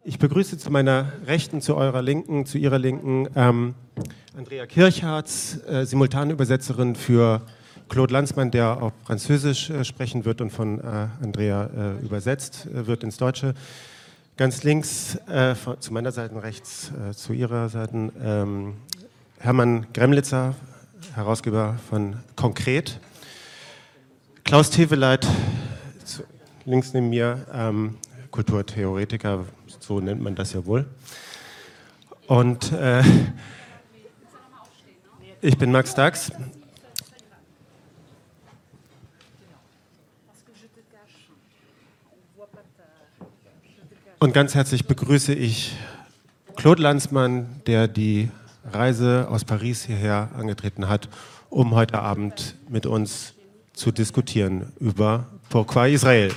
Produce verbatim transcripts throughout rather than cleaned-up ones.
Ich begrüße zu meiner Rechten, zu eurer Linken, zu ihrer Linken ähm, Andrea Kirchhartz, äh, Simultanübersetzerin für Claude Lanzmann, der auf Französisch äh, sprechen wird und von äh, Andrea äh, übersetzt äh, wird ins Deutsche. Ganz links, äh, von, zu meiner Seite, rechts äh, zu ihrer Seite, ähm, Hermann Gremlitzer, Herausgeber von Konkret. Klaus Teveleit, zu, links neben mir, ähm, Kulturtheoretiker, so nennt man das ja wohl. Und äh, ich bin Max Dax. Und ganz herzlich begrüße ich Claude Lanzmann, der die Reise aus Paris hierher angetreten hat, um heute Abend mit uns zu diskutieren über Pourquoi Israel.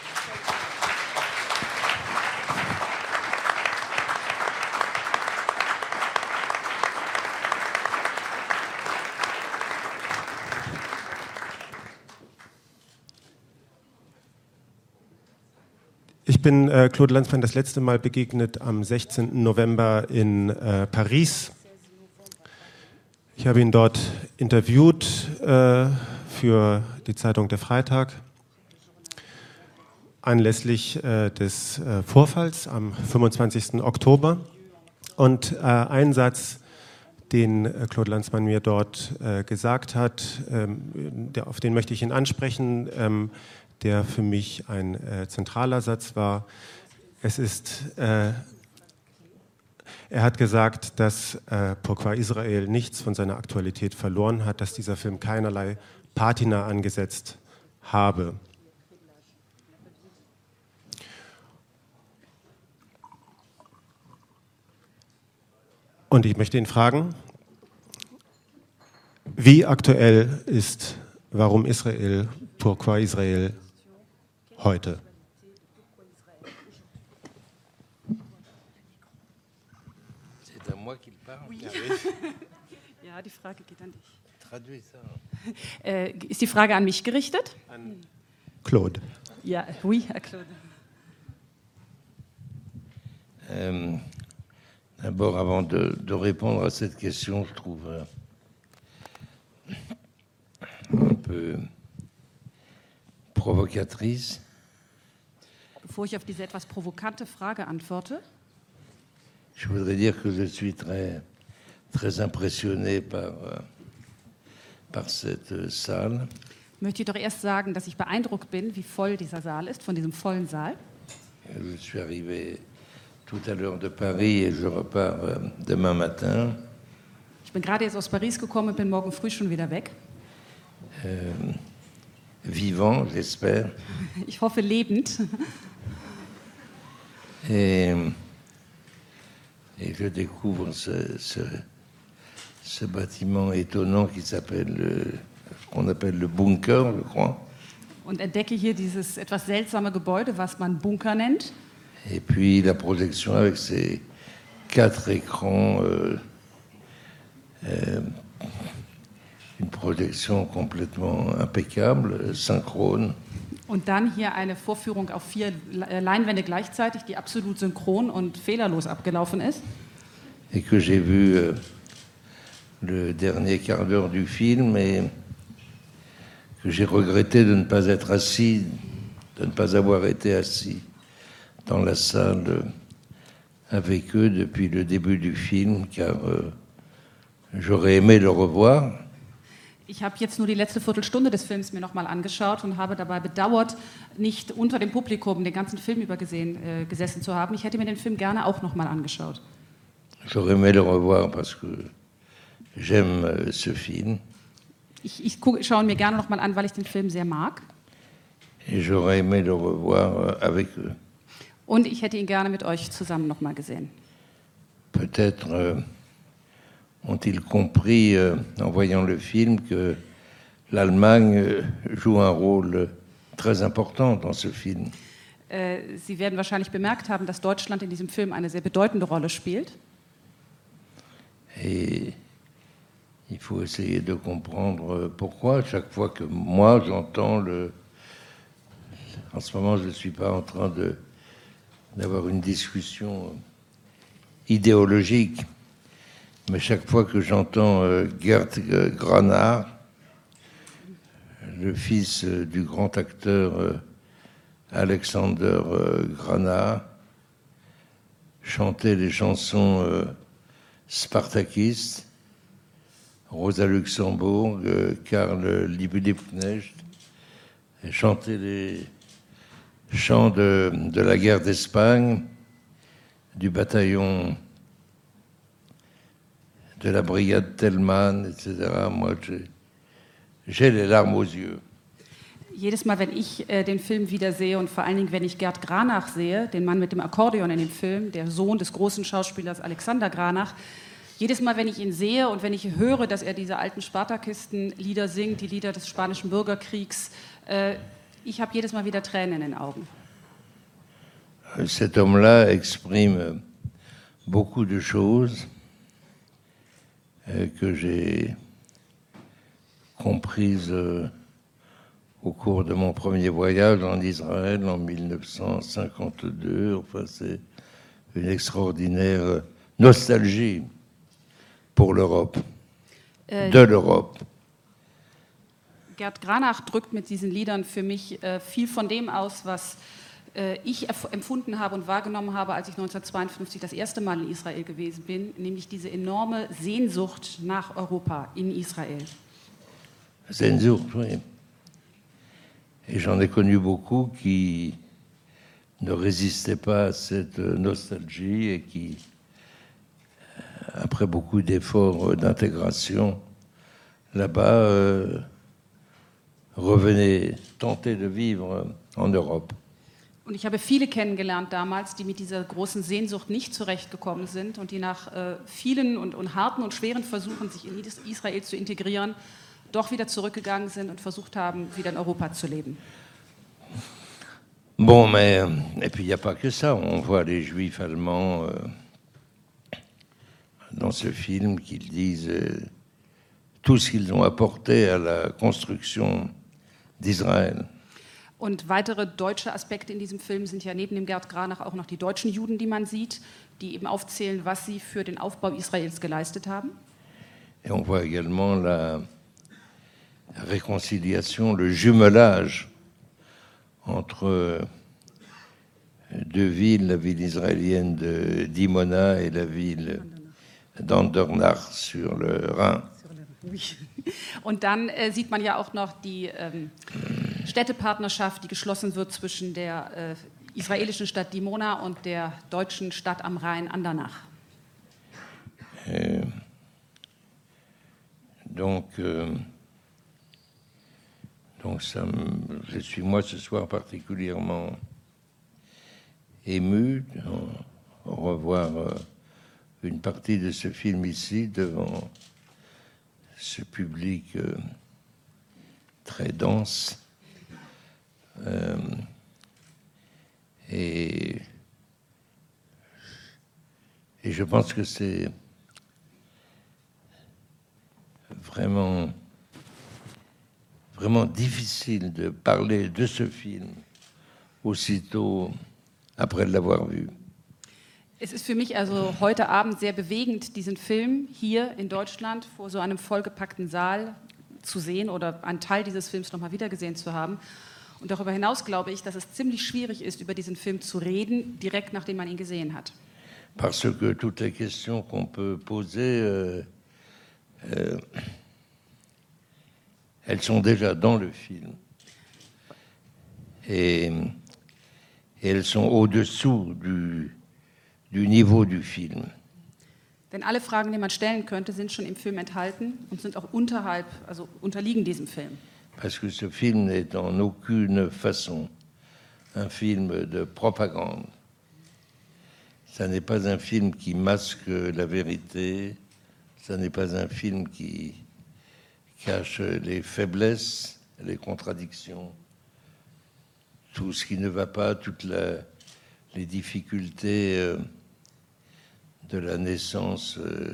Ich bin äh, Claude Lanzmann das letzte Mal begegnet am sechzehnten November in äh, Paris. Ich habe ihn dort interviewt äh, für die Zeitung Der Freitag anlässlich äh, des äh, Vorfalls am fünfundzwanzigsten Oktober. Und äh, ein Satz, den äh, Claude Lanzmann mir dort äh, gesagt hat, ähm, der, auf den möchte ich ihn ansprechen, ähm, der für mich ein äh, zentraler Satz war. Es ist, äh, er hat gesagt, dass äh, Pourquoi Israel nichts von seiner Aktualität verloren hat, dass dieser Film keinerlei Patina angesetzt habe. Und ich möchte ihn fragen, wie aktuell ist Warum Israel, Pourquoi Israel heute? C'est à moi qu'il parle. Oui. Ja, die Frage geht an dich. Traduis ça. Äh, ist die Frage an mich gerichtet? An Claude. Ja, oui, à Claude. Euh, D'abord, avant de, de répondre à cette question, je trouve euh, un peu provocatrice. Bevor ich auf diese etwas provokante Frage antworte, Je voudrais dire que je suis très, très impressionné par, euh, par cette euh, salle. möchte ich doch erst sagen, dass ich beeindruckt bin, wie voll dieser Saal ist, von diesem vollen Saal. Je suis arrivé tout à l'heure de Paris et je repars euh, demain matin. Ich bin gerade jetzt aus Paris gekommen und bin morgen früh schon wieder weg. Euh, vivant, j'espère. Ich hoffe lebend. Et, et je découvre ce, ce, ce bâtiment étonnant qui s'appelle, le- qu'on appelle le bunker, je crois. Und entdecke hier dieses etwas seltsame Gebäude, was man Bunker nennt. Et puis la projection avec ces quatre écrans, euh, euh, une projection complètement impeccable, synchrone. Und dann hier eine Vorführung auf vier Le- Leinwände gleichzeitig, die absolut synchron und fehlerlos abgelaufen ist. Et que j'ai vu euh, le dernier quart d'heure du film et que j'ai regretté de ne pas être assis, de ne pas avoir été assis dans la salle euh, avec eux depuis le début du film, car euh, j'aurais aimé le revoir. Ich habe jetzt nur die letzte Viertelstunde des Films mir nochmal angeschaut und habe dabei bedauert, nicht unter dem Publikum den ganzen Film über gesehen, äh, gesessen zu haben. Ich hätte mir den Film gerne auch nochmal angeschaut. J'aurais aimé le revoir parce que j'aime euh, ce film. Ich, ich guck, schaue ihn mir gerne nochmal an, weil ich den Film sehr mag. Et j'aurais aimé le revoir euh, avec eux. Und ich hätte ihn gerne mit euch zusammen nochmal gesehen. Peut-être euh, ont-ils compris, euh, en voyant le film, que l'Allemagne euh, joue un rôle euh, très important dans ce film. Äh, Sie werden wahrscheinlich bemerkt haben, dass Deutschland in diesem Film eine sehr bedeutende Rolle spielt. Et il faut essayer de comprendre euh, pourquoi. Chaque fois que moi j'entends le... En ce moment, je ne suis pas en train de d'avoir une discussion idéologique, mais chaque fois que j'entends euh, Gert Granach, le fils euh, du grand acteur euh, Alexander euh, Granach, chanter les chansons euh, spartakistes, Rosa Luxembourg, euh, Karl Liebknecht, et chanter les chants de, de la guerre d'Espagne, du bataillon de la brigade Tellman, et cetera. Moi, j'ai, j'ai les larmes aux yeux. Jedes Mal, wenn ich äh, den Film wieder sehe und vor allen Dingen, wenn ich Gert Granach sehe, den Mann mit dem Akkordeon in dem Film, der Sohn des großen Schauspielers Alexander Granach, jedes Mal, wenn ich ihn sehe und wenn ich höre, dass er diese alten Spartakisten-Lieder singt, die Lieder des Spanischen Bürgerkriegs, äh, ich habe jedes Mal wieder Tränen in den Augen. Cet homme-là exprime beaucoup de choses euh, que j'ai comprises euh, au cours de mon premier voyage en Israël en mille neuf cent cinquante-deux. Enfin, c'est une extraordinaire nostalgie pour l'Europe, äh, de l'Europe. Gert Granach drückt mit diesen Liedern für mich äh, viel von dem aus, was äh, ich empfunden habe und wahrgenommen habe, als ich neunzehnhundertzweiundfünfzig das erste Mal in Israel gewesen bin, nämlich diese enorme Sehnsucht nach Europa in Israel. Sehnsucht, oui. Et j'en ai connu beaucoup qui ne résistaient pas à cette nostalgie et qui, après beaucoup d'efforts d'intégration, là-bas, euh, revenaient tenter de vivre en Europe. Und ich habe viele kennengelernt damals, die mit dieser großen Sehnsucht nicht zurechtgekommen sind und die nach äh, vielen und, und harten und schweren Versuchen, sich in Israel zu integrieren, doch wieder zurückgegangen sind und versucht haben, wieder in Europa zu leben. Bon, mais, et puis il n'y a pas que ça. On voit les Juifs allemands euh, dans ce film qu'ils disent euh, tout ce qu'ils ont apporté à la construction d'Israël. Und weitere deutsche Aspekte in diesem Film sind ja neben dem Gert Granach auch noch die deutschen Juden, die man sieht, die eben aufzählen, was sie für den Aufbau Israels geleistet haben. Et on voit également la réconciliation, le jumelage entre deux villes, la ville israélienne de Dimona et la ville d'Andernach sur le Rhin. Und dann äh, sieht man ja auch noch die ähm, Städtepartnerschaft, die geschlossen wird zwischen der äh, israelischen Stadt Dimona und der deutschen Stadt am Rhein Andernach. Et donc, euh, donc ça me, je suis moi ce soir particulièrement ému de revoir euh, une partie de ce film ici devant ce public euh, très dense. Euh, et, et je pense que c'est vraiment, vraiment difficile de parler de ce film aussitôt après l'avoir vu. Es ist für mich also heute Abend sehr bewegend, diesen Film hier in Deutschland vor so einem vollgepackten Saal zu sehen oder einen Teil dieses Films nochmal wiedergesehen zu haben. Und darüber hinaus glaube ich, dass es ziemlich schwierig ist, über diesen Film zu reden, direkt nachdem man ihn gesehen hat. Parce que toutes les questions qu'on peut poser, euh, euh, elles sont déjà dans le film. Et, et elles sont au-dessous du, du niveau du film. Denn alle Fragen, die man stellen könnte, sind schon im Film enthalten und sind auch unterhalb, also unterliegen diesem Film. Parce que ce film n'est en aucune façon un film de propagande. Ça n'est pas un film qui masque la vérité, ça n'est pas un film qui cache les faiblesses, les contradictions, tout ce qui ne va pas, toutes la, les difficultés euh, de la naissance euh,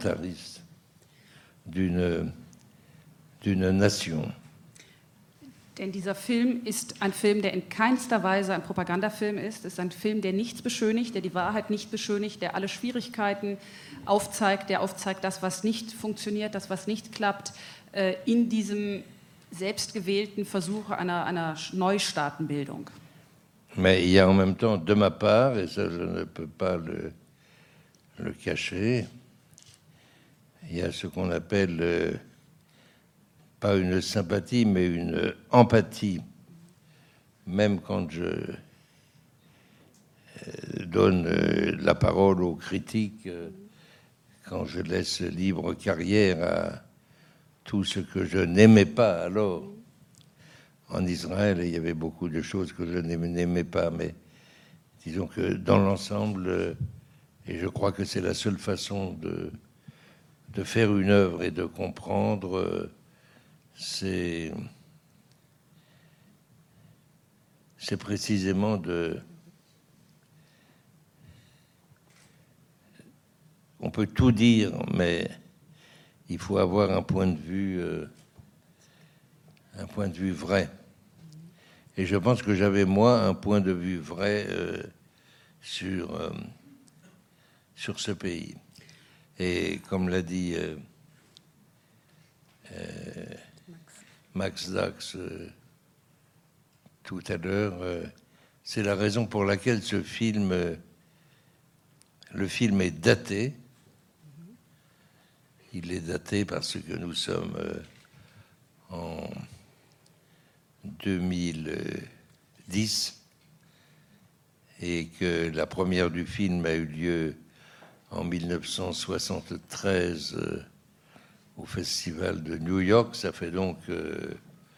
volontariste d'une d'une nation. Denn dieser Film ist ein Film, der in keinster Weise ein Propagandafilm ist. Es ist ein Film, der nichts beschönigt, der die Wahrheit nicht beschönigt, der alle Schwierigkeiten aufzeigt, der aufzeigt, das, was nicht funktioniert, das, was nicht klappt, in diesem selbstgewählten Versuch einer, einer Neustaatenbildung. Mais il y a en même temps, de ma part, et ça je ne peux pas le, le cacher, il y a ce qu'on appelle, euh, pas une sympathie, mais une empathie, même quand je euh, donne euh, la parole aux critiques, euh, quand je laisse libre carrière à tout ce que je n'aimais pas alors. En Israël, il y avait beaucoup de choses que je n'aimais pas, mais disons que dans l'ensemble, et je crois que c'est la seule façon de, de faire une œuvre et de comprendre, c'est, c'est précisément de... On peut tout dire, mais il faut avoir un point de vue... Euh, un point de vue vrai. Et je pense que j'avais, moi, un point de vue vrai euh, sur, euh, sur ce pays. Et comme l'a dit euh, euh, Max Dax euh, tout à l'heure, euh, c'est la raison pour laquelle ce film, euh, le film est daté. Il est daté parce que nous sommes euh, en deux mille dix et que la première du film a eu lieu en mille neuf cent soixante-treize euh, au Festival de New York. Ça fait donc euh,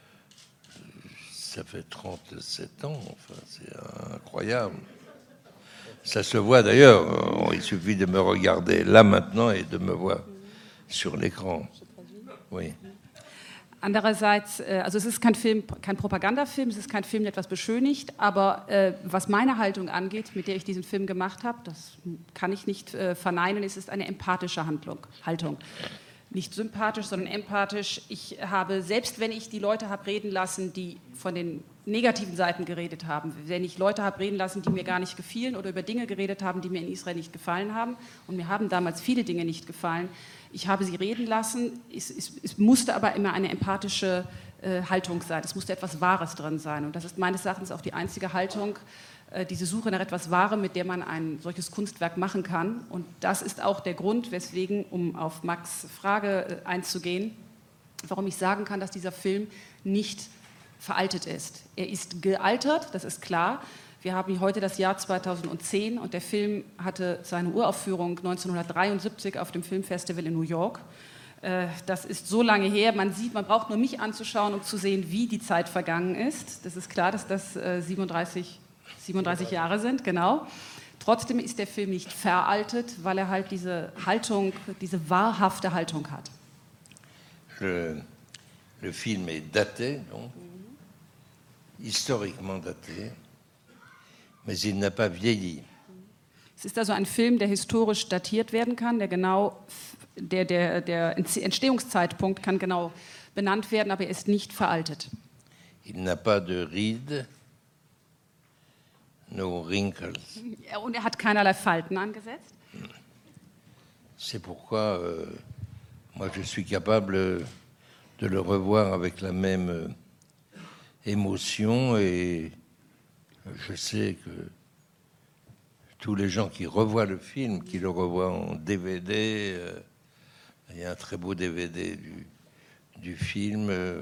ça fait trente-sept ans, enfin, c'est incroyable. Ça se voit d'ailleurs, il suffit de me regarder là maintenant et de me voir sur l'écran. Oui. Andererseits, also es ist kein Film, kein Propagandafilm, es ist kein Film, der etwas beschönigt, aber äh, was meine Haltung angeht, mit der ich diesen Film gemacht habe, das kann ich nicht äh, verneinen, es ist eine empathische Handlung, Haltung. Nicht sympathisch, sondern empathisch. Ich habe, selbst wenn ich die Leute habe reden lassen, die von den negativen Seiten geredet haben, wenn ich Leute habe reden lassen, die mir gar nicht gefielen oder über Dinge geredet haben, die mir in Israel nicht gefallen haben, und mir haben damals viele Dinge nicht gefallen, ich habe sie reden lassen, es, es, es musste aber immer eine empathische äh, Haltung sein, es musste etwas Wahres drin sein, und das ist meines Erachtens auch die einzige Haltung, äh, diese Suche nach etwas Wahrem, mit der man ein solches Kunstwerk machen kann, und das ist auch der Grund, weswegen, um auf Max' Frage äh, einzugehen, warum ich sagen kann, dass dieser Film nicht veraltet ist. Er ist gealtert, das ist klar. Wir haben heute das Jahr zweitausendzehn und der Film hatte seine Uraufführung neunzehnhundertdreiundsiebzig auf dem Filmfestival in New York. Das ist so lange her, man sieht, man braucht nur mich anzuschauen, um zu sehen, wie die Zeit vergangen ist. Das ist klar, dass das siebenunddreißig, siebenunddreißig Jahre sind, genau. Trotzdem ist der Film nicht veraltet, weil er halt diese Haltung, diese wahrhafte Haltung hat. Le, le film est daté, donc, historiquement daté, mais il n'a pas vieilli. Es ist also ein Film, der historisch datiert werden kann, der genau, der, der, der Entstehungszeitpunkt kann genau benannt werden, aber er ist nicht veraltet. Il n'a pas de rides, no wrinkles. Und er hat keinerlei Falten angesetzt. C'est pourquoi euh, moi je suis capable de le revoir avec la même euh, émotion, et je sais que tous les gens qui revoient le film, qui le revoient en D V D, euh, il y a un très beau D V D du, du film, euh,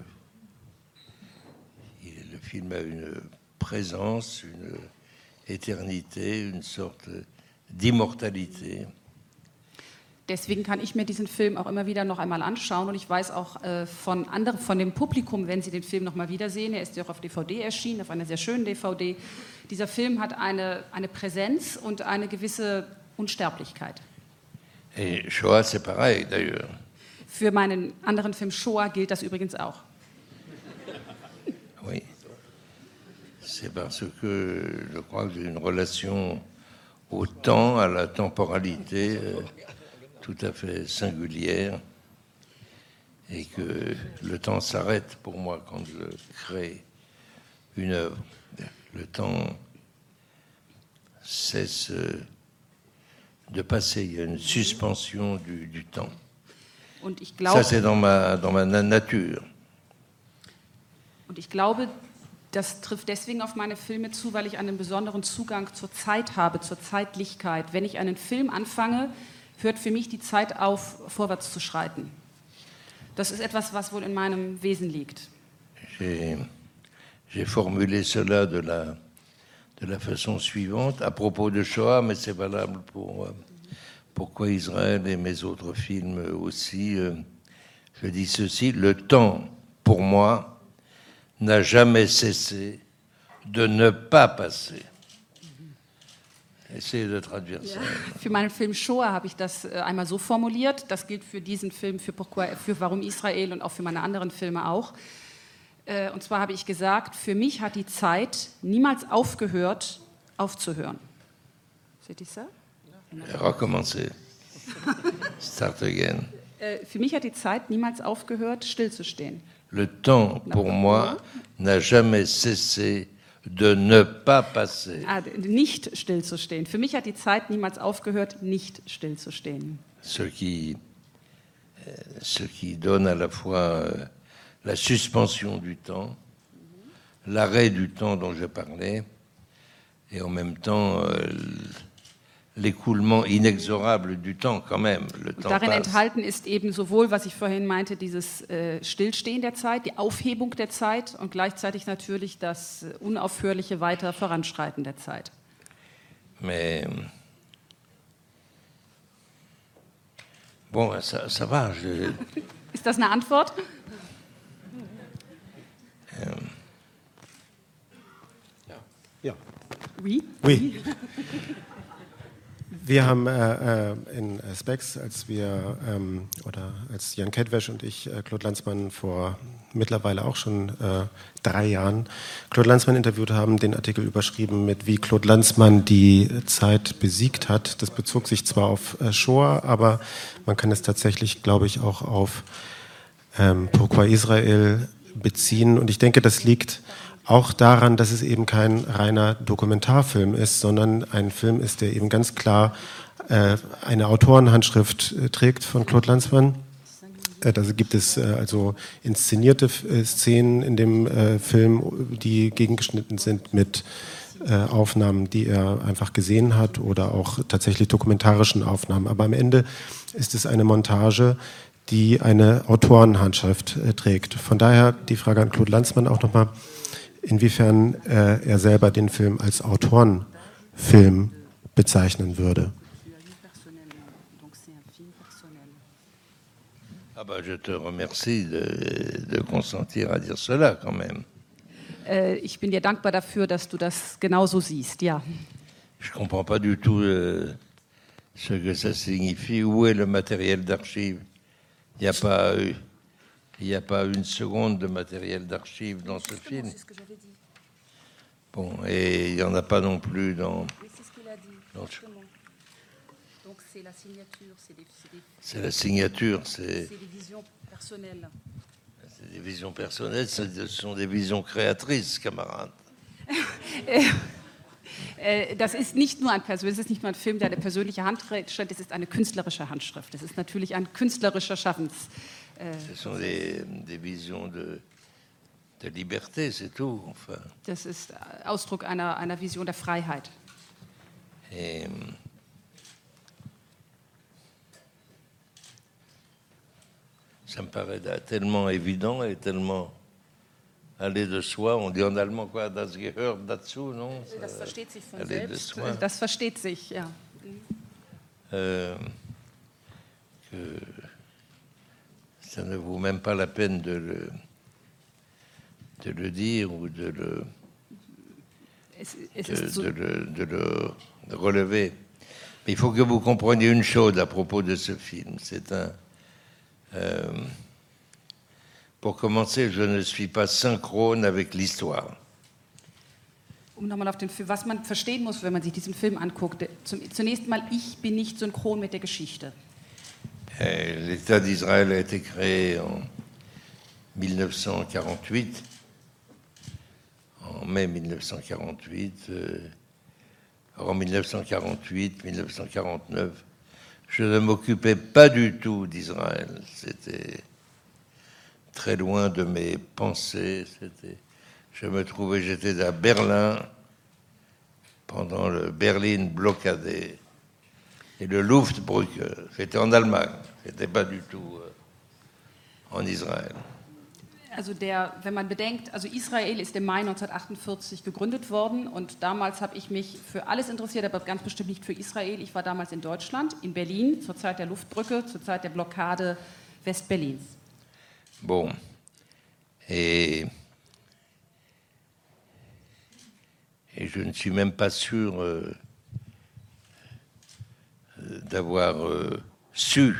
il, le film a une présence, une éternité, une sorte d'immortalité. Deswegen kann ich mir diesen Film auch immer wieder noch einmal anschauen, und ich weiß auch äh, von anderen, von dem Publikum, wenn sie den Film noch mal wiedersehen, er ist ja auch auf D V D erschienen, auf einer sehr schönen D V D, dieser Film hat eine, eine Präsenz und eine gewisse Unsterblichkeit. Et Shoah, c'est pareil, d'ailleurs. Für meinen anderen Film Shoah gilt das übrigens auch. Oui. C'est parce que je crois que j'ai une relation au temps, à la temporalité, euh, tout à fait singulière. et que le temps s'arrête pour moi quand je crée une œuvre. Le temps cesse de passer, il y a une suspension du, du temps. Und ich glaube, Ça, c'est dans ma, dans ma nature. Und ich glaube, das trifft deswegen auf meine Filme zu, weil ich einen besonderen Zugang zur Zeit habe, zur Zeitlichkeit. Wenn ich einen Film anfange, hört für mich die Zeit auf, vorwärts zu schreiten. Das ist etwas, was wohl in meinem Wesen liegt. J'ai, j'ai formulé cela de la, de la façon suivante, à propos de Shoah, mais c'est valable pour Pourquoi Israël et mes autres films aussi. Euh, je dis ceci, le temps, pour moi, n'a jamais cessé de ne pas passer. Essayez de traduire ça. Ja, für meinen Film Shoah habe ich das äh, einmal so formuliert. Das gilt für diesen Film, für, Pourquoi, für Warum Israel und auch für meine anderen Filme auch. Äh, und zwar habe ich gesagt, für mich hat die Zeit niemals aufgehört, aufzuhören. C'est ça? Recommencer. Start again. Äh, für mich hat die Zeit niemals aufgehört, stillzustehen. Le temps, pour moi, n'a jamais cessé de ne pas passer. Ah, nicht stillzustehen. Für mich hat die Zeit niemals aufgehört, nicht stillzustehen. Ce qui, ce qui donne à la fois la suspension du temps, l'arrêt du temps dont je parlais, et en même temps l'écoulement inexorable du temps quand même. Le temps Darin passe. enthalten ist eben sowohl, was ich vorhin meinte, dieses äh, Stillstehen der Zeit, die Aufhebung der Zeit und gleichzeitig natürlich das äh, unaufhörliche weiter Voranschreiten der Zeit. Mais bon, ça, ça va. Je, Ist das eine Antwort? ähm, Ja. Oui. Oui. Wir haben äh, in Specs, als wir, ähm, oder als Jan Kedwesch und ich äh, Claude Lanzmann vor mittlerweile auch schon äh, drei Jahren Claude Lanzmann interviewt haben, den Artikel überschrieben mit wie Claude Lanzmann die Zeit besiegt hat. Das bezog sich zwar auf äh, Shoah, aber man kann es tatsächlich, glaube ich, auch auf ähm, Pourquoi Israel beziehen. Und ich denke, das liegt auch daran, dass es eben kein reiner Dokumentarfilm ist, sondern ein Film ist, der eben ganz klar äh, eine Autorenhandschrift äh, trägt von Claude Lanzmann. Äh, da gibt es äh, also inszenierte äh, Szenen in dem äh, Film, die gegengeschnitten sind mit äh, Aufnahmen, die er einfach gesehen hat oder auch tatsächlich dokumentarischen Aufnahmen. Aber am Ende ist es eine Montage, die eine Autorenhandschrift äh, trägt. Von daher die Frage an Claude Lanzmann auch nochmal, inwiefern äh, er selber den Film als Autorenfilm bezeichnen würde. Ah bah, je te remercie de, de consentir à dire cela quand même. Äh, ich bin dir dankbar dafür, dass du das genauso siehst, ja. Je ne comprends pas du tout euh, ce que ça signifie. Où est le matériel d'archive? Il n'y a pas... Euh, Il n'y a pas une seconde de matériel d'archive dans ce film. C'est ce que j'avais dit. Bon, et il n'y en a pas non plus dans... Oui, c'est ce qu'il a dit, dans justement. Donc c'est la signature, c'est des, c'est des, c'est la signature, c'est... c'est des visions personnelles. C'est des visions personnelles, ce sont des visions créatrices, camarades. Das ist nicht nur ein persönliches, das ist nicht nur ein Film, der eine persönliche Handschrift, es ist eine künstlerische Handschrift. Es ist natürlich ein künstlerischer Schaffens. Ce sont des, des visions de, de liberté, c'est tout. Enfin. Das ist Ausdruck einer, einer Vision der Freiheit. Et, ça me paraît tellement évident et tellement aller de soi. On dit en allemand quoi, das gehört dazu, non? Das versteht sich von aller de selbst. soi. Das versteht sich, ja. Euh, que ça ne vaut même pas la peine de le, de le dire ou de le, Es, es de, ist so, de le, de le relever. Mais il faut que vous compreniez une chose à propos de ce film. C'est un... Euh, pour commencer, je ne suis pas synchrone avec l'histoire. um nochmal auf den Film, was man verstehen muss, wenn man sich diesen Film anguckt. Zum, zunächst mal, ich bin nicht synchron mit der Geschichte. L'État d'Israël a été créé en mille neuf cent quarante-huit, en mai mille neuf cent quarante-huit, euh, en mille neuf cent quarante-huit, mille neuf cent quarante-neuf, je ne m'occupais pas du tout d'Israël. C'était très loin de mes pensées. C'était, je me trouvais, j'étais à Berlin pendant le Berlin blockadé et le Luftbrücke. J'étais en Allemagne. J'étais pas du tout euh, en Israël. Also der, wenn man bedenkt, also Israel ist im Mai neunzehnhundertachtundvierzig gegründet worden und damals habe ich mich für alles interessiert, aber ganz bestimmt nicht für Israel. Ich war damals in Deutschland, in Berlin, zur Zeit der Luftbrücke, zur Zeit der Blockade Westberlins. Bon, et, et je ne suis même pas sûr euh, d'avoir euh, su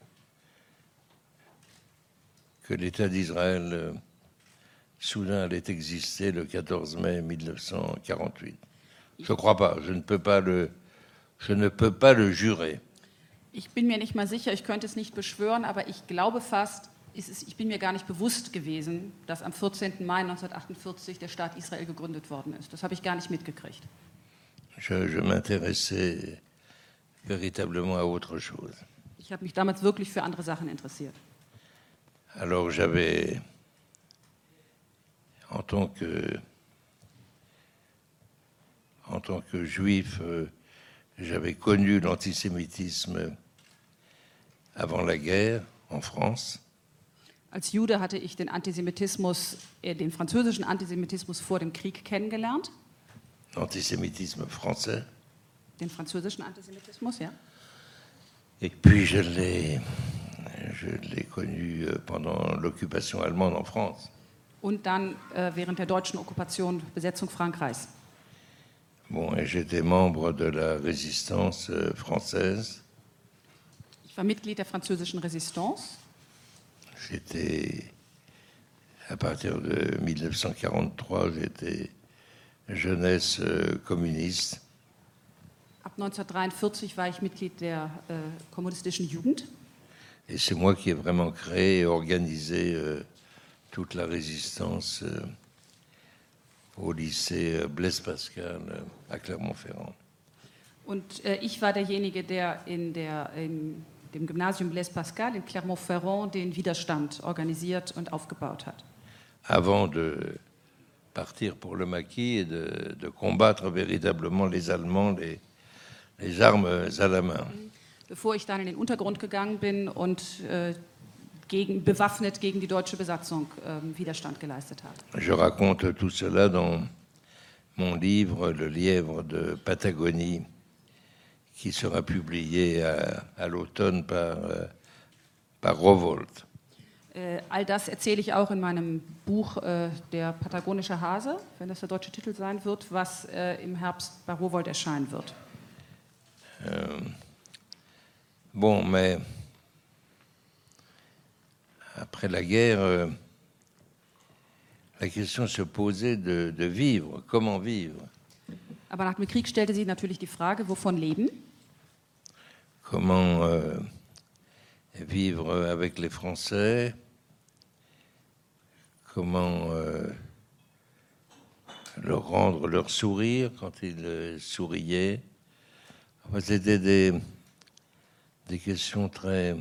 que l'État d'Israël euh, soudain allait exister le quatorze mai mille neuf cent quarante-huit. Je ne crois pas, je ne peux pas le, je ne peux pas le jurer. Ich bin mir nicht mal sicher, ich könnte es nicht beschwören, aber ich glaube fast, es ist, ich bin mir gar nicht bewusst gewesen, dass am vierzehnten Mai neunzehnhundertachtundvierzig der Staat Israel gegründet worden ist. Das habe ich gar nicht mitgekriegt. Je, je m'intéressais véritablement à autre chose. Ich habe mich damals wirklich für andere Sachen interessiert. Alors j'avais, en tant que, en tant que juif, euh, j'avais connu l'antisémitisme avant la guerre en France. Als Jude hatte ich den Antisemitismus, äh, den französischen Antisemitismus vor dem Krieg kennengelernt. L'antisémitisme français. Den französischen Antisemitismus, ja. Et puis je l'ai, je l'ai connu pendant l'occupation allemande en France. Und dann äh, während der deutschen Okkupation, Besetzung Frankreichs. Bon, et j'étais membre de la résistance euh, française. Ich war Mitglied der französischen Resistance. J'étais, à partir de mille neuf cent quarante-trois, j'étais jeunesse euh, communiste. Ab neunzehnhundertdreiundvierzig war ich Mitglied der äh, kommunistischen Jugend. Et c'est moi qui ai vraiment créé et organisé euh, toute la résistance euh, au lycée euh, Blaise Pascal euh, à Clermont-Ferrand. Und äh, ich war derjenige, der in der, in dem Gymnasium Blaise Pascal in Clermont-Ferrand den Widerstand organisiert und aufgebaut hat. Avant de partir pour le maquis et de, de combattre véritablement les Allemands, les, les armes à la main. Bevor ich dann in den Untergrund gegangen bin und äh, gegen, bewaffnet gegen die deutsche Besatzung äh, Widerstand geleistet habe. Je raconte tout cela dans mon livre Le Lièvre de Patagonie, qui sera publié à, à l'automne par, euh, par Rowohlt. Äh, all das erzähle ich auch in meinem Buch äh, Der patagonische Hase, wenn das der deutsche Titel sein wird, was äh, im Herbst bei Rowohlt erscheinen wird. Euh, bon, mais après la guerre, euh, la question se posait de, de vivre, comment vivre. Aber nach dem Krieg stellte sich natürlich die Frage, wovon leben? Comment euh, vivre avec les Français, comment euh, leur rendre leur sourire quand ils euh, souriaient. Enfin, c'était des, des questions très,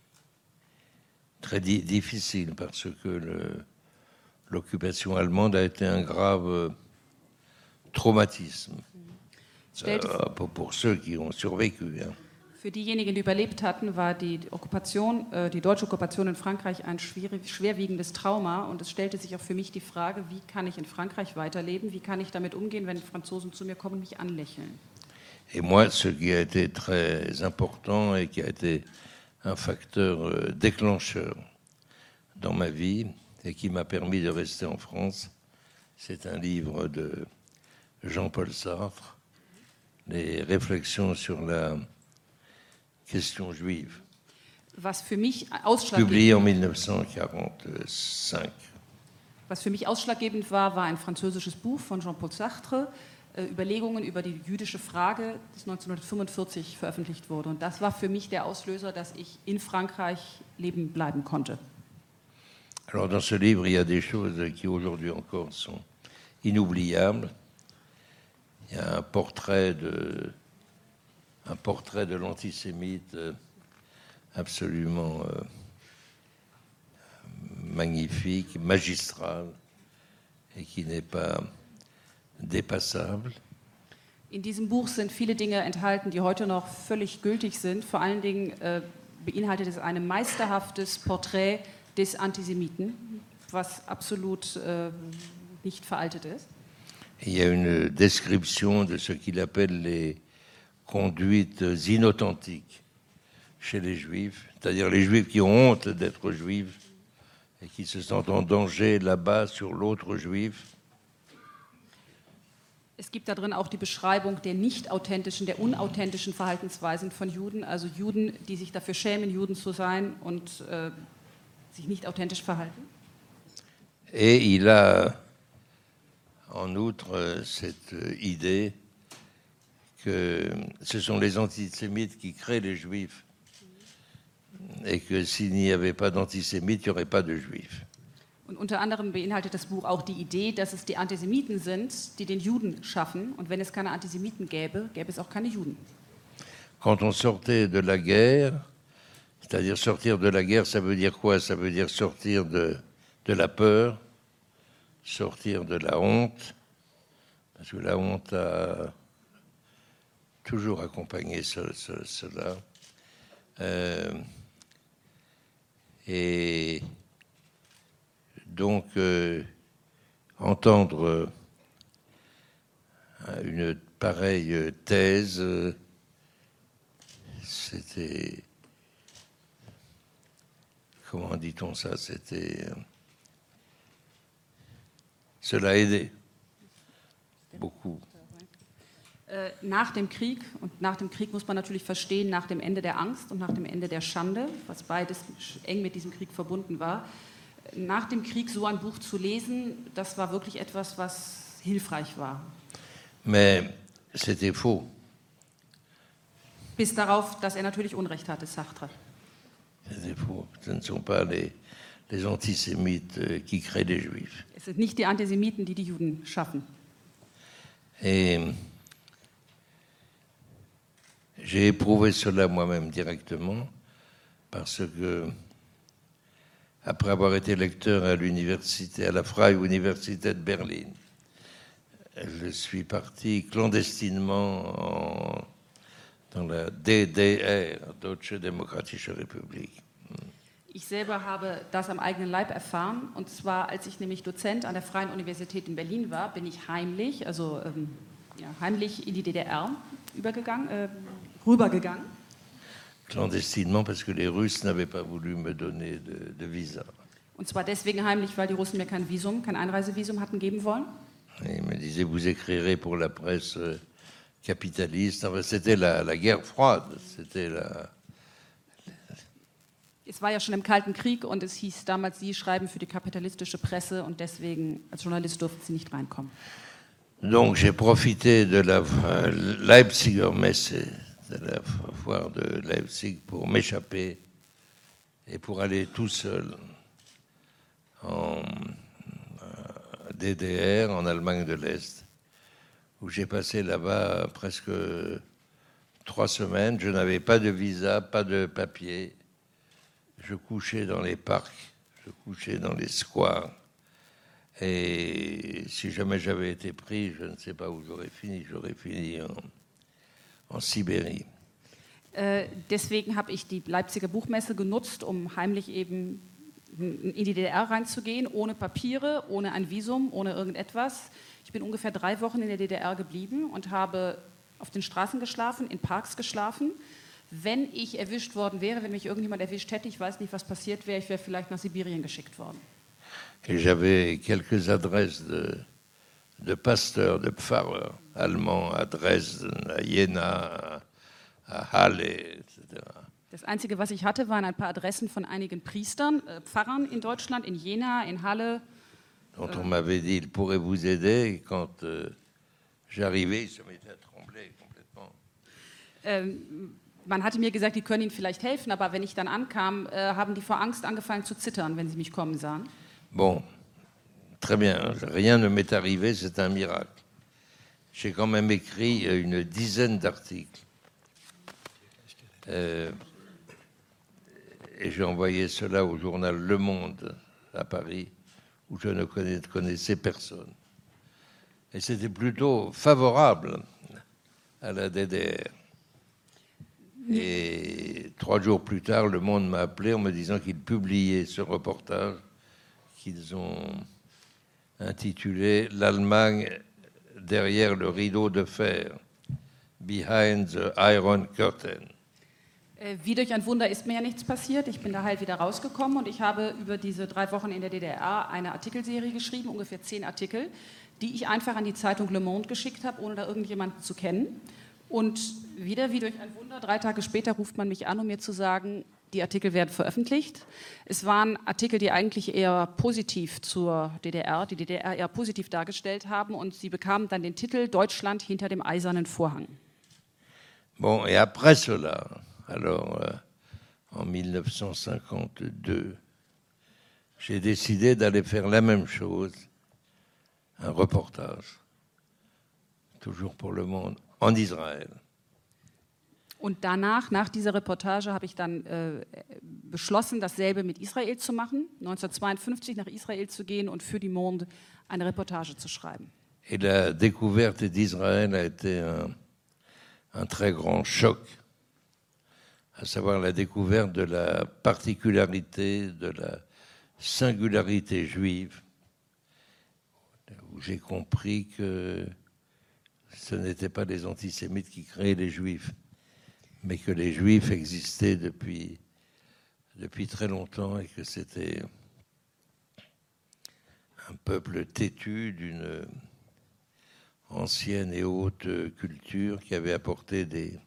très di- difficiles parce que le, l'occupation allemande a été un grave euh, traumatisme euh, pour, pour ceux qui ont survécu. Hein. Für diejenigen, die überlebt hatten, war die Okkupation, äh, die deutsche Okkupation in Frankreich ein schwierig, schwerwiegendes Trauma. Und es stellte sich auch für mich die Frage, wie kann ich in Frankreich weiterleben? Wie kann ich damit umgehen, wenn Franzosen zu mir kommen und mich anlächeln? Et moi, ce qui a été très important et qui a été un facteur euh, déclencheur dans ma vie et qui m'a permis de rester en France, c'est un livre de Jean-Paul Sartre, Les réflexions sur la question juive, Was für mich publié ausschlaggebend, en mille neuf cent quarante-cinq. was für mich ausschlaggebend war, war ein französisches Buch von Jean-Paul Sartre, äh, Überlegungen über die jüdische Frage, das neunzehnhundertfünfundvierzig veröffentlicht wurde. Und das war für mich der Auslöser, dass ich in Frankreich leben bleiben konnte. Alors dans ce livre, il y a des choses qui aujourd'hui encore sont inoubliables. Il y a un portrait de, un portrait de l'antisémite absolument euh, magnifique, magistral, et qui n'est pas dépassable. In diesem Buch sind viele Dinge enthalten, die heute noch völlig gültig sind. Vor allen Dingen äh, beinhaltet es ein meisterhaftes Porträt des Antisemiten, was absolut äh, nicht veraltet ist. Il y a une description de ce qu'il appelle les conduites inauthentiques chez les Juifs, c'est-à-dire les Juifs qui ont honte d'être Juifs et qui se sentent en danger là-bas sur l'autre Juif. Es gibt da drin auch die Beschreibung der nicht authentischen, der unauthentischen Verhaltensweisen von Juden, also Juden, die sich dafür schämen, Juden zu sein und äh, sich nicht authentisch verhalten. Et il a en outre cette idée que ce sont les antisémites qui créent les Juifs et que s'il n'y avait pas d'antisémites, il n'y aurait pas de Juifs. Und unter anderem beinhaltet das Buch auch die Idee, dass es die Antisemiten sind, die den Juden schaffen. Und wenn es keine Antisemiten gäbe, gäbe es auch keine Juden. Quand on sortait de la guerre, c'est-à-dire sortir de la guerre, ça veut dire quoi? Ça veut dire sortir de, de la peur, sortir de la honte, parce que la honte a toujours accompagné ce, ce, cela. Euh, et donc, euh, entendre euh, une pareille thèse, euh, c'était... Comment dit-on ça? C'était... Euh, cela a aidé beaucoup. Äh, nach dem Krieg, und nach dem Krieg muss man natürlich verstehen, nach dem Ende der Angst und nach dem Ende der Schande, was beides eng mit diesem Krieg verbunden war, nach dem Krieg so ein Buch zu lesen, das war wirklich etwas, was hilfreich war. Mais c'était faux. Bis darauf, dass er natürlich Unrecht hatte, Sartre. C'était faux. Ce ne sont pas les, les antisémites qui créent les Juifs. Es sind nicht die Antisemiten, die die Juden schaffen. Et j'ai éprouvé cela moi-même directement parce que après avoir été lecteur à l'université, à la Freie Universität de Berlin, je suis parti clandestinement en, dans la D D R, Deutsche Demokratische Republik. Ich selber habe das am eigenen Leib erfahren, und zwar, als ich nämlich Dozent an der Freien Universität in Berlin war, bin ich heimlich, also ähm, ja, heimlich in die D D R übergegangen, äh, rübergegangen. Clandestinement parce que les Russes n'avaient pas voulu me donner de, de visa. Und zwar deswegen heimlich, weil die Russen mir kein Visum, kein Einreisevisum hatten geben wollen. Et ils me disaient, vous écrirez pour la presse capitaliste. Enfin, c'était la, la guerre froide, c'était la... Es war ja schon im Kalten Krieg und es hieß damals, Sie schreiben für die kapitalistische Presse, und deswegen als Journalist durften Sie nicht reinkommen. Donc j'ai profité de la Leipziger Messe, de la foire de Leipzig, pour m'échapper et pour aller tout seul en D D R, en Allemagne de l'Est, où j'ai passé là-bas presque trois semaines. Je n'avais pas de visa, pas de papier. Je couchais dans les parcs, je couchais dans les squares. Et si jamais j'avais été pris, je ne sais pas où j'aurais fini. J'aurais fini en, en Sibérie. Äh, deswegen habe ich die Leipziger Buchmesse genutzt, um heimlich eben in die D D R reinzugehen, ohne Papiere, ohne ein Visum, ohne irgendetwas. Ich bin ungefähr drei Wochen in der D D R geblieben und habe auf den Straßen geschlafen, in Parks geschlafen. Wenn ich erwischt worden wäre, wenn mich irgendjemand erwischt hätte, ich weiß nicht, was passiert wäre, ich wäre vielleicht nach Sibirien geschickt worden. Et j'avais quelques adresses de, de pasteurs, de Pfarrer allemands à Dresden, à Jena, à Halle, et cetera. Das Einzige, was ich hatte, waren ein paar Adressen von einigen Priestern, äh, Pfarrern in Deutschland, in Jena, in Halle. Dont on m'avait dit, il pourrait vous aider. Et quand euh, j'arrivais, ils se mettaient à trembler complètement. Ähm, man hatte mir gesagt, die können Ihnen vielleicht helfen, aber wenn ich dann ankam, äh, haben die vor Angst angefangen zu zittern, wenn sie mich kommen sahen. Bon, très bien, rien ne m'est arrivé, c'est un miracle. J'ai quand même écrit une dizaine d'articles. Euh, et j'ai envoyé cela au journal Le Monde à Paris, où je ne connais, connaissais personne. Et c'était plutôt favorable à la D D R. Et trois jours plus tard, Le Monde m'a appelé en me disant qu'ils publiaient ce reportage qu'ils ont intitulé « L'Allemagne derrière le rideau de fer »,« Behind the Iron Curtain ». Wie durch ein Wunder ist mir ja nichts passiert. Ich bin da halt wieder rausgekommen und ich habe über diese drei Wochen in der D D R eine Artikelserie geschrieben, ungefähr zehn Artikel, die ich einfach an die Zeitung Le Monde geschickt habe, ohne da irgendjemanden zu kennen. Und wieder wie durch ein Wunder, drei Tage später ruft man mich an, um mir zu sagen, die Artikel werden veröffentlicht. Es waren Artikel, die eigentlich eher positiv zur D D R, die D D R eher positiv dargestellt haben und sie bekamen dann den Titel Deutschland hinter dem eisernen Vorhang. Bon, et après cela, alors euh, en mille neuf cent cinquante-deux, j'ai décidé d'aller faire la même chose, un reportage, toujours pour Le Monde, en Israël. Und danach, nach dieser Reportage, habe ich dann äh, beschlossen, dasselbe mit Israel zu machen, neunzehnhundertzweiundfünfzig nach Israel zu gehen und für die Monde eine Reportage zu schreiben. Et la découverte d'Israël a été un, un très grand choc, à savoir la découverte de la particularité, de la singularité juive, où j'ai compris que ce n'étaient pas les antisémites qui créaient les juifs, mais que les juifs existaient depuis, depuis très longtemps et que c'était un peuple têtu d'une ancienne et haute culture qui avait apporté des,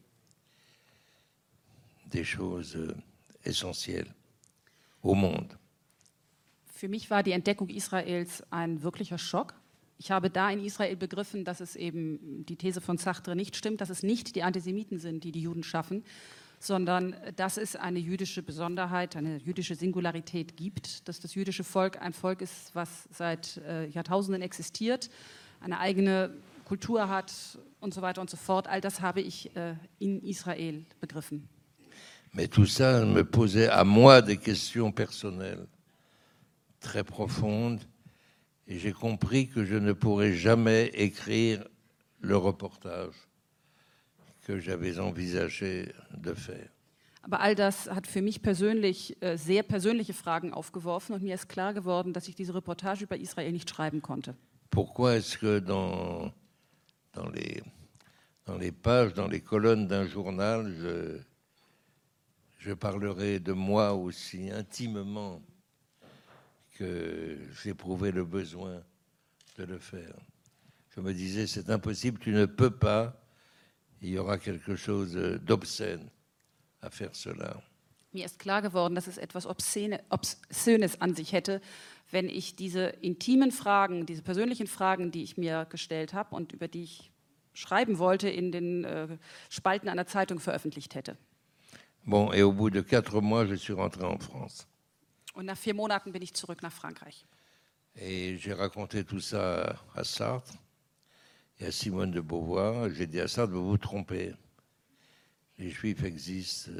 des choses essentielles au monde. Für mich war die Entdeckung Israels ein wirklicher Schock. Ich habe da in Israel begriffen, dass es eben die These von Sartre nicht stimmt, dass es nicht die Antisemiten sind, die die Juden schaffen, sondern dass es eine jüdische Besonderheit, eine jüdische Singularität gibt, dass das jüdische Volk ein Volk ist, was seit äh, Jahrtausenden existiert, eine eigene Kultur hat und so weiter und so fort. All das habe ich äh, in Israel begriffen. Mais tout ça me posait à moi des questions personnelles très profondes. Et j'ai compris que je ne pourrais jamais écrire le reportage que j'avais envisagé de faire. Aber all das hat für mich persönlich äh, sehr persönliche Fragen aufgeworfen und mir ist klar geworden, dass ich diese Reportage über Israel nicht schreiben konnte. Pourquoi est-ce que dans, dans, les, dans les pages, dans les colonnes d'un journal, je, je parlerai de moi aussi intimement que j'éprouvais le besoin de le faire. Je me disais, c'est impossible, tu ne peux pas, il y aura quelque chose d'obscène à faire cela. Mir ist klar geworden, dass es etwas Obszäne, Obszönes an sich hätte, wenn ich diese intimen Fragen, diese persönlichen Fragen, die ich mir gestellt habe und über die ich schreiben wollte, in den äh, Spalten einer Zeitung veröffentlicht hätte. Bon, et au bout de quatre mois, je suis rentré en France. Und nach vier Monaten bin ich zurück nach Frankreich. Et j'ai raconté tout ça à Sartre et à Simone de Beauvoir. J'ai dit à Sartre, vous vous trompez. Les Juifs existent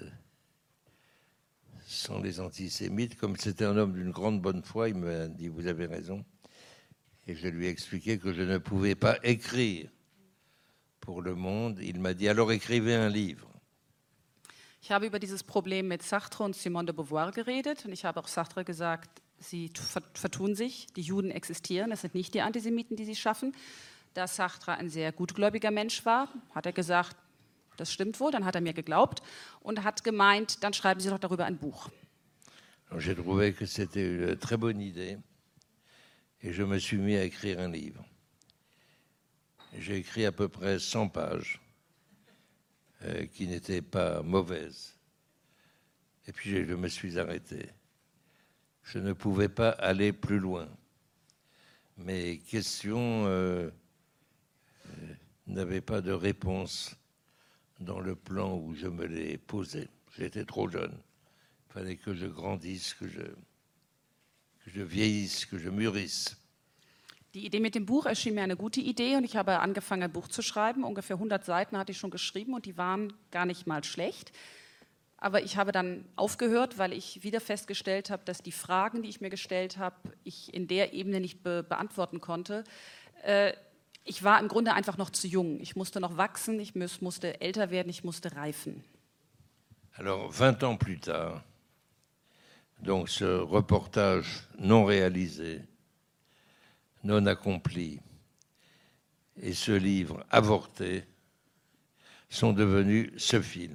sans les antisémites. Comme c'était un homme d'une grande bonne foi, il m'a dit, vous avez raison. Et je lui ai expliqué que je ne pouvais pas écrire pour Le Monde. Il m'a dit, alors écrivez un livre. Ich habe über dieses Problem mit Sartre und Simone de Beauvoir geredet und ich habe auch Sartre gesagt, sie vertun sich, die Juden existieren, es sind nicht die Antisemiten, die sie schaffen. Da Sartre ein sehr gutgläubiger Mensch war, hat er gesagt, das stimmt wohl, dann hat er mir geglaubt und hat gemeint, dann schreiben Sie doch darüber ein Buch. J'ai trouvé que c'était une très bonne idée et je me suis mis à écrire un livre. J'ai écrit à peu près cent pages. Euh, qui n'était pas mauvaise. Et puis je, je me suis arrêté. Je ne pouvais pas aller plus loin. Mes questions euh, euh, n'avaient pas de réponse dans le plan où je me l'ai posé. J'étais trop jeune. Il fallait que je grandisse, que je, que je vieillisse, que je mûrisse. Die Idee mit dem Buch erschien mir eine gute Idee und ich habe angefangen, ein Buch zu schreiben. Ungefähr hundert Seiten hatte ich schon geschrieben und die waren gar nicht mal schlecht. Aber ich habe dann aufgehört, weil ich wieder festgestellt habe, dass die Fragen, die ich mir gestellt habe, ich in der Ebene nicht be- beantworten konnte. Äh, ich war im Grunde einfach noch zu jung. Ich musste noch wachsen, ich muss, musste älter werden, ich musste reifen. Alors, vingt ans plus tard, donc ce reportage non réalisé, non accompli, et ce livre avorté sont devenus ce film.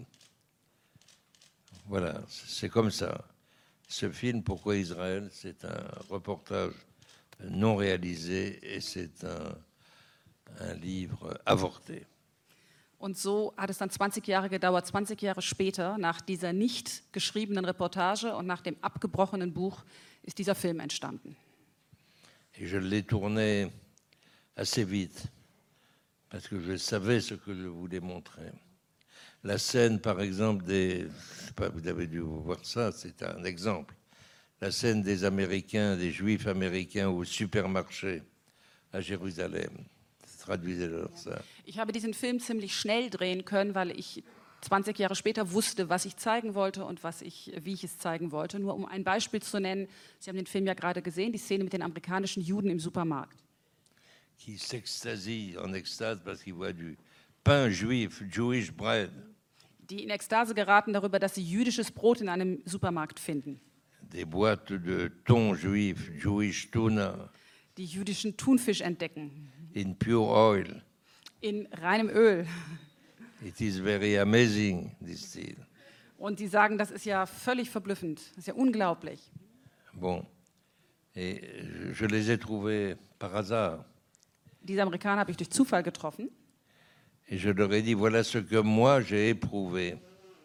Voilà, c'est comme ça. Ce film, Pourquoi Israël, c'est un reportage non réalisé et c'est un, un livre avorté. Und so hat es dann zwanzig Jahre gedauert, zwanzig Jahre später, nach dieser nicht geschriebenen Reportage und nach dem abgebrochenen Buch, ist dieser Film entstanden. Et je l'ai tourné assez vite, parce que je savais ce que je voulais montrer. La scène, par exemple, des... Je sais pas, vous avez dû voir ça, c'est un exemple. La scène des Américains, des Juifs américains au supermarché à Jérusalem. Traduisez-leur ça. Ich habe diesen Film ziemlich schnell drehen können, weil ich zwanzig Jahre später wusste, was ich zeigen wollte und was ich, wie ich es zeigen wollte. Nur um ein Beispiel zu nennen, Sie haben den Film ja gerade gesehen, die Szene mit den amerikanischen Juden im Supermarkt. Qui s'extasie en extase parce qu'ils voient du pain juif, Jewish bread. Die in Ekstase geraten darüber, dass sie jüdisches Brot in einem Supermarkt finden. Des boîtes de thon juif, Jewish tuna, Die jüdischen Thunfisch entdecken, in pure oil. in reinem Öl. It is very amazing, disent-ils. Und die sagen, das ist ja völlig verblüffend, das ist ja unglaublich. Bon, et je les ai trouvés par hasard. Diese Amerikaner habe ich durch Zufall getroffen. Et je leur ai dit, voilà ce que moi j'ai éprouvé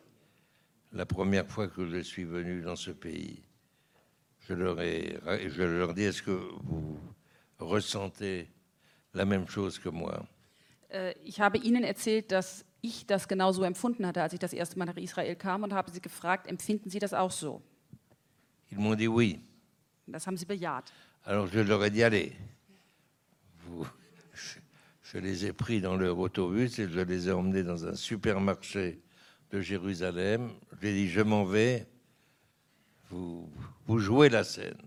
la première fois que je suis venu dans ce pays. Je leur ai, je leur dis, est-ce que vous ressentez la même chose que moi? Äh, Ich habe ihnen erzählt, dass ich das genauso empfunden hatte, als ich das erste Mal nach Israel kam und habe sie gefragt, empfinden Sie das auch so? Ils m'ont dit oui. Und das haben sie bejaht. Alors je leur ai dit, allez, vous, je, je les ai pris dans leur autobus et je les ai emmenés dans un supermarché de Jérusalem. Je leur ai dit, je m'en vais, vous, vous jouez la scène.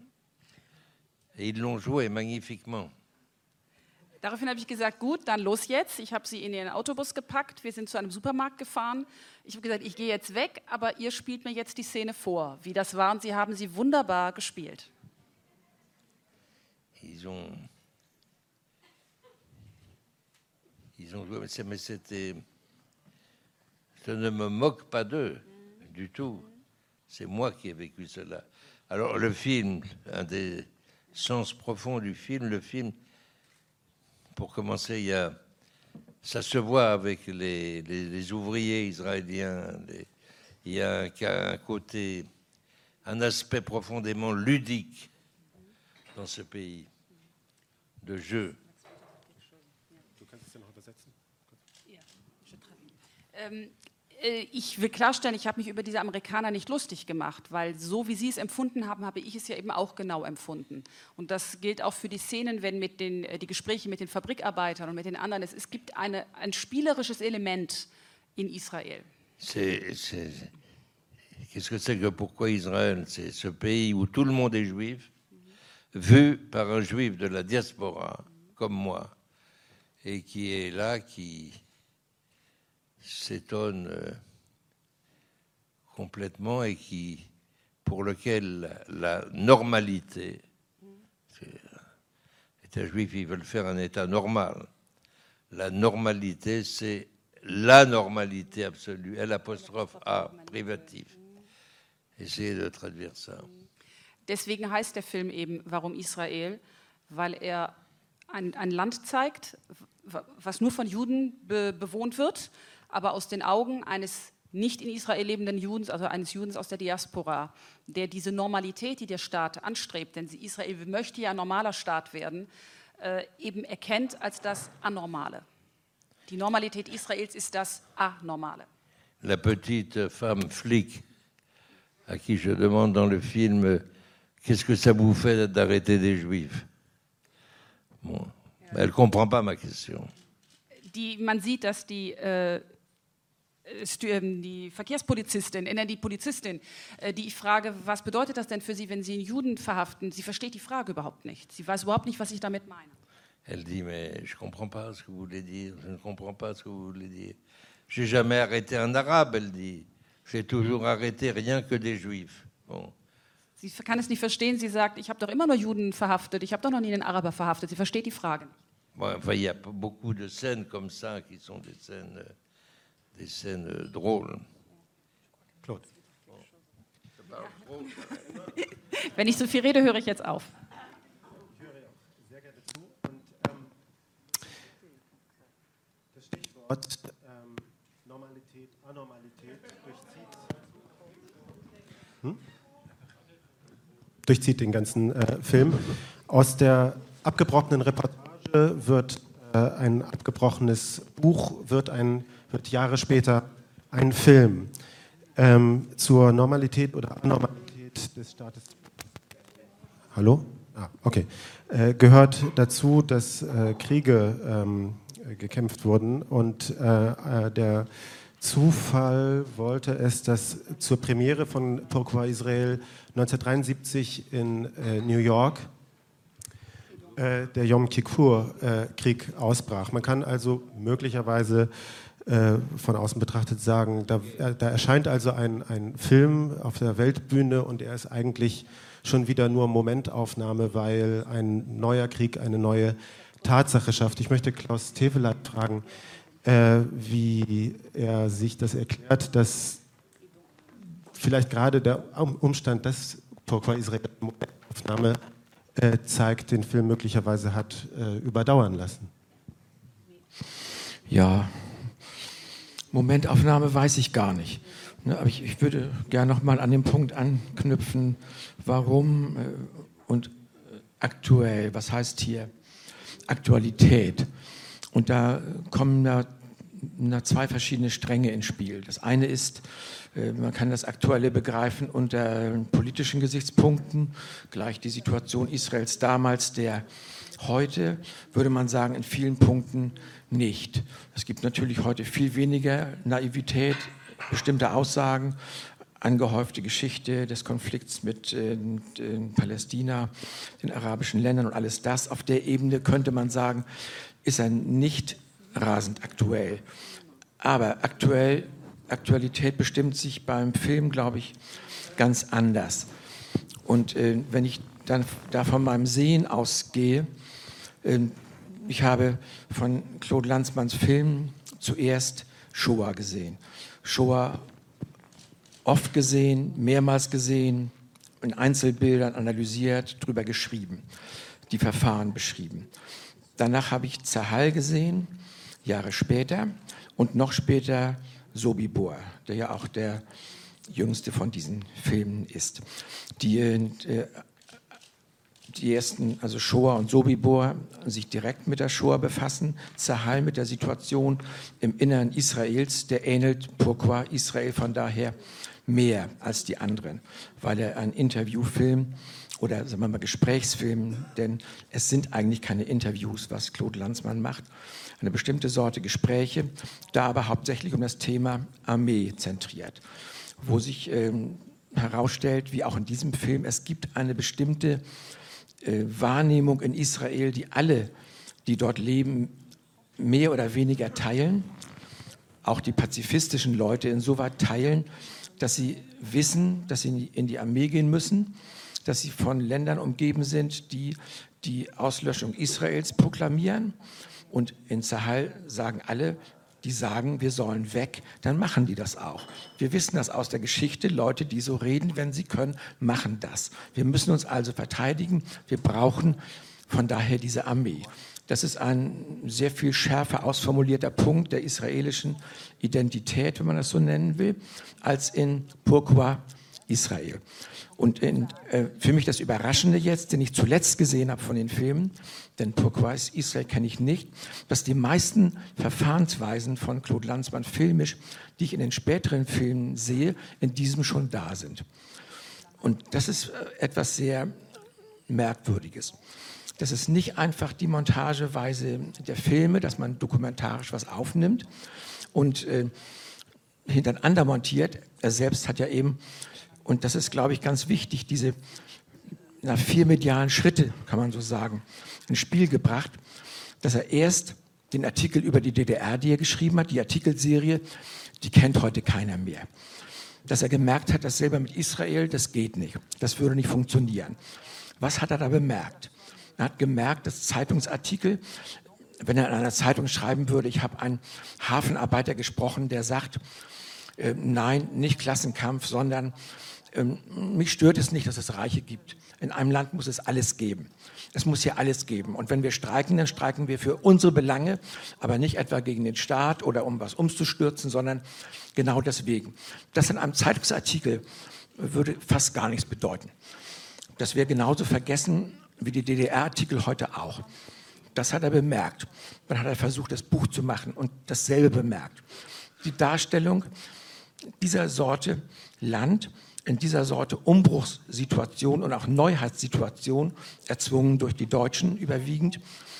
Et ils l'ont joué magnifiquement. Daraufhin habe ich gesagt, gut, dann los jetzt. Ich habe sie in ihren Autobus gepackt, wir sind zu einem Supermarkt gefahren. Ich habe gesagt, ich gehe jetzt weg, aber ihr spielt mir jetzt die Szene vor, wie das war. Und sie haben sie wunderbar gespielt. Ils ont, ils ont joué, mais c'est- mais c'était, je ne me moque pas d'eux du tout. C'est moi qui ai vécu cela. Alors le film, un des sens profonds du film, le film, pour commencer, il y a, ça se voit avec les, les- les ouvriers israéliens. les- il y a un, un côté, un aspect profondément ludique dans ce pays, de jeu. Du kannst es ja noch übersetzen. Ähm, äh, ich will klarstellen, ich habe mich über diese Amerikaner nicht lustig gemacht, weil so wie sie es empfunden haben, habe ich es ja eben auch genau empfunden. Und das gilt auch für die Szenen, wenn mit den, äh, die Gespräche mit den Fabrikarbeitern und mit den anderen, es, es gibt eine, ein spielerisches Element in Israel. C'est, c'est- qu'est-ce que c'est que pourquoi Israël? C'est ce pays où tout le monde est juif, vu par un juif de la diaspora, comme moi, et qui est là, qui s'étonne euh, complètement et qui, pour lequel la, la normalité, c'est- l'État juif, ils veulent faire un État normal. La normalité, c'est la normalité absolue, L apostrophe A, privatif. Essayez de traduire ça. Deswegen heißt der Film eben Warum Israel? Weil er ein, ein Land zeigt, w- was nur von Juden be, bewohnt wird, aber aus den Augen eines nicht in Israel lebenden Judens, also eines Judens aus der Diaspora, der diese Normalität, die der Staat anstrebt, denn Israel möchte ja ein normaler Staat werden, äh, eben erkennt als das Anormale. Die Normalität Israels ist das Anormale. La petite femme flic à qui je demande dans le film qu'est-ce que ça vous fait d'arrêter des Juifs? Bon, elle ne comprend pas ma question. Die, man sieht, dass die, äh, die Verkehrspolizistin, äh, die Polizistin, äh, die ich frage, was bedeutet das denn für Sie, wenn Sie einen Juden verhaften? Sie versteht die Frage überhaupt nicht. Sie weiß überhaupt nicht, was ich damit meine. Elle dit, mais je ne comprends pas ce que vous voulez dire, je ne comprends pas ce que vous voulez dire. Je n'ai jamais arrêté un arabe, elle dit. J'ai toujours arrêté rien que des Juifs. Bon. Sie kann es nicht verstehen. Sie sagt, ich habe doch immer nur Juden verhaftet. Ich habe doch noch nie einen Araber verhaftet. Sie versteht die Frage nicht. Bon, enfin, il y a beaucoup de scènes comme ça qui sont des scènes, des scènes drôles. Claude. Wenn ich so viel rede, höre ich jetzt auf. Ich höre auch sehr gerne zu. Und ähm, das Stichwort ähm, Normalität, Anormalität durchzieht, hm? durchzieht den ganzen äh, Film. Aus der abgebrochenen Reportage wird äh, ein abgebrochenes Buch, wird, ein, wird Jahre später ein Film ähm, zur Normalität oder Anormalität des Staates. Hallo? Ah, okay. Äh, gehört dazu, dass äh, Kriege ähm, gekämpft wurden und äh, äh, der Zufall wollte es, dass zur Premiere von Pourquoi Israel neunzehnhundertdreiundsiebzig in äh, New York äh, der Yom Kippur-Krieg äh, ausbrach. Man kann also möglicherweise äh, von außen betrachtet sagen, da, äh, da erscheint also ein, ein Film auf der Weltbühne und er ist eigentlich schon wieder nur Momentaufnahme, weil ein neuer Krieg eine neue Tatsache schafft. Ich möchte Klaus Teveleit fragen, Äh, wie er sich das erklärt, dass vielleicht gerade der Umstand, dass Pourquoi Israel eine Momentaufnahme äh, zeigt, den Film möglicherweise hat äh, überdauern lassen. Ja, Momentaufnahme weiß ich gar nicht. Ne, aber ich, ich würde gerne noch mal an den Punkt anknüpfen, warum äh, und äh, aktuell, was heißt hier Aktualität? Und da kommen da, da zwei verschiedene Stränge ins Spiel. Das eine ist, äh, man kann das Aktuelle begreifen unter politischen Gesichtspunkten, gleich die Situation Israels damals, der heute, würde man sagen, in vielen Punkten nicht. Es gibt natürlich heute viel weniger Naivität, bestimmte Aussagen, angehäufte Geschichte des Konflikts mit äh, Palästina, den arabischen Ländern und alles das. Auf der Ebene könnte man sagen, ist er nicht rasend aktuell. Aber aktuell, Aktualität bestimmt sich beim Film, glaube ich, ganz anders. Und äh, wenn ich dann da von meinem Sehen ausgehe, äh, ich habe von Claude Lanzmanns Film zuerst Shoah gesehen. Shoah oft gesehen, mehrmals gesehen, in Einzelbildern analysiert, drüber geschrieben, die Verfahren beschrieben. Danach habe ich Tzahal gesehen, Jahre später, und noch später Sobibor, der ja auch der jüngste von diesen Filmen ist. Die, äh, die ersten, also Shoah und Sobibor, sich direkt mit der Shoah befassen, Tzahal mit der Situation im Innern Israels, der ähnelt Pourquoi Israel von daher mehr als die anderen, weil er ein Interviewfilm oder sagen wir mal Gesprächsfilm, denn es sind eigentlich keine Interviews, was Claude Lanzmann macht, eine bestimmte Sorte Gespräche, da aber hauptsächlich um das Thema Armee zentriert, wo sich ähm, herausstellt, wie auch in diesem Film, es gibt eine bestimmte äh, Wahrnehmung in Israel, die alle, die dort leben, mehr oder weniger teilen, auch die pazifistischen Leute insoweit teilen, dass sie wissen, dass sie in die Armee gehen müssen, dass sie von Ländern umgeben sind, die die Auslöschung Israels proklamieren. Und in Tzahal sagen alle, die sagen, wir sollen weg, dann machen die das auch. Wir wissen das aus der Geschichte, Leute, die so reden, wenn sie können, machen das. Wir müssen uns also verteidigen, wir brauchen von daher diese Armee. Das ist ein sehr viel schärfer ausformulierter Punkt der israelischen Identität, wenn man das so nennen will, als in Pourquoi Israel. Und in, äh, für mich das Überraschende jetzt, den ich zuletzt gesehen habe von den Filmen, denn Turquoise Israel kenne ich nicht, dass die meisten Verfahrensweisen von Claude Lanzmann filmisch, die ich in den späteren Filmen sehe, in diesem schon da sind. Und das ist äh, etwas sehr Merkwürdiges. Das ist nicht einfach die Montageweise der Filme, dass man dokumentarisch was aufnimmt und äh, hintereinander montiert. Er selbst hat ja eben, und das ist, glaube ich, ganz wichtig, diese na, vier medialen Schritte, kann man so sagen, ins Spiel gebracht, dass er erst den Artikel über die D D R, die er geschrieben hat, die Artikelserie, die kennt heute keiner mehr. Dass er gemerkt hat, dass selber mit Israel, das geht nicht, das würde nicht funktionieren. Was hat er da bemerkt? Er hat gemerkt, dass Zeitungsartikel, wenn er in einer Zeitung schreiben würde, ich habe einen Hafenarbeiter gesprochen, der sagt, äh, nein, nicht Klassenkampf, sondern äh, mich stört es nicht, dass es Reiche gibt. In einem Land muss es alles geben. Es muss hier alles geben. Und wenn wir streiken, dann streiken wir für unsere Belange, aber nicht etwa gegen den Staat oder um was umzustürzen, sondern genau deswegen. Das in einem Zeitungsartikel würde fast gar nichts bedeuten. Das wäre genauso vergessen wie die D D R-Artikel heute auch. Das hat er bemerkt. Dann hat er versucht, das Buch zu machen und dasselbe bemerkt. Die Darstellung dieser Sorte Land, in dieser Sorte Umbruchssituation und auch Neuheitssituation, erzwungen durch die Deutschen überwiegend,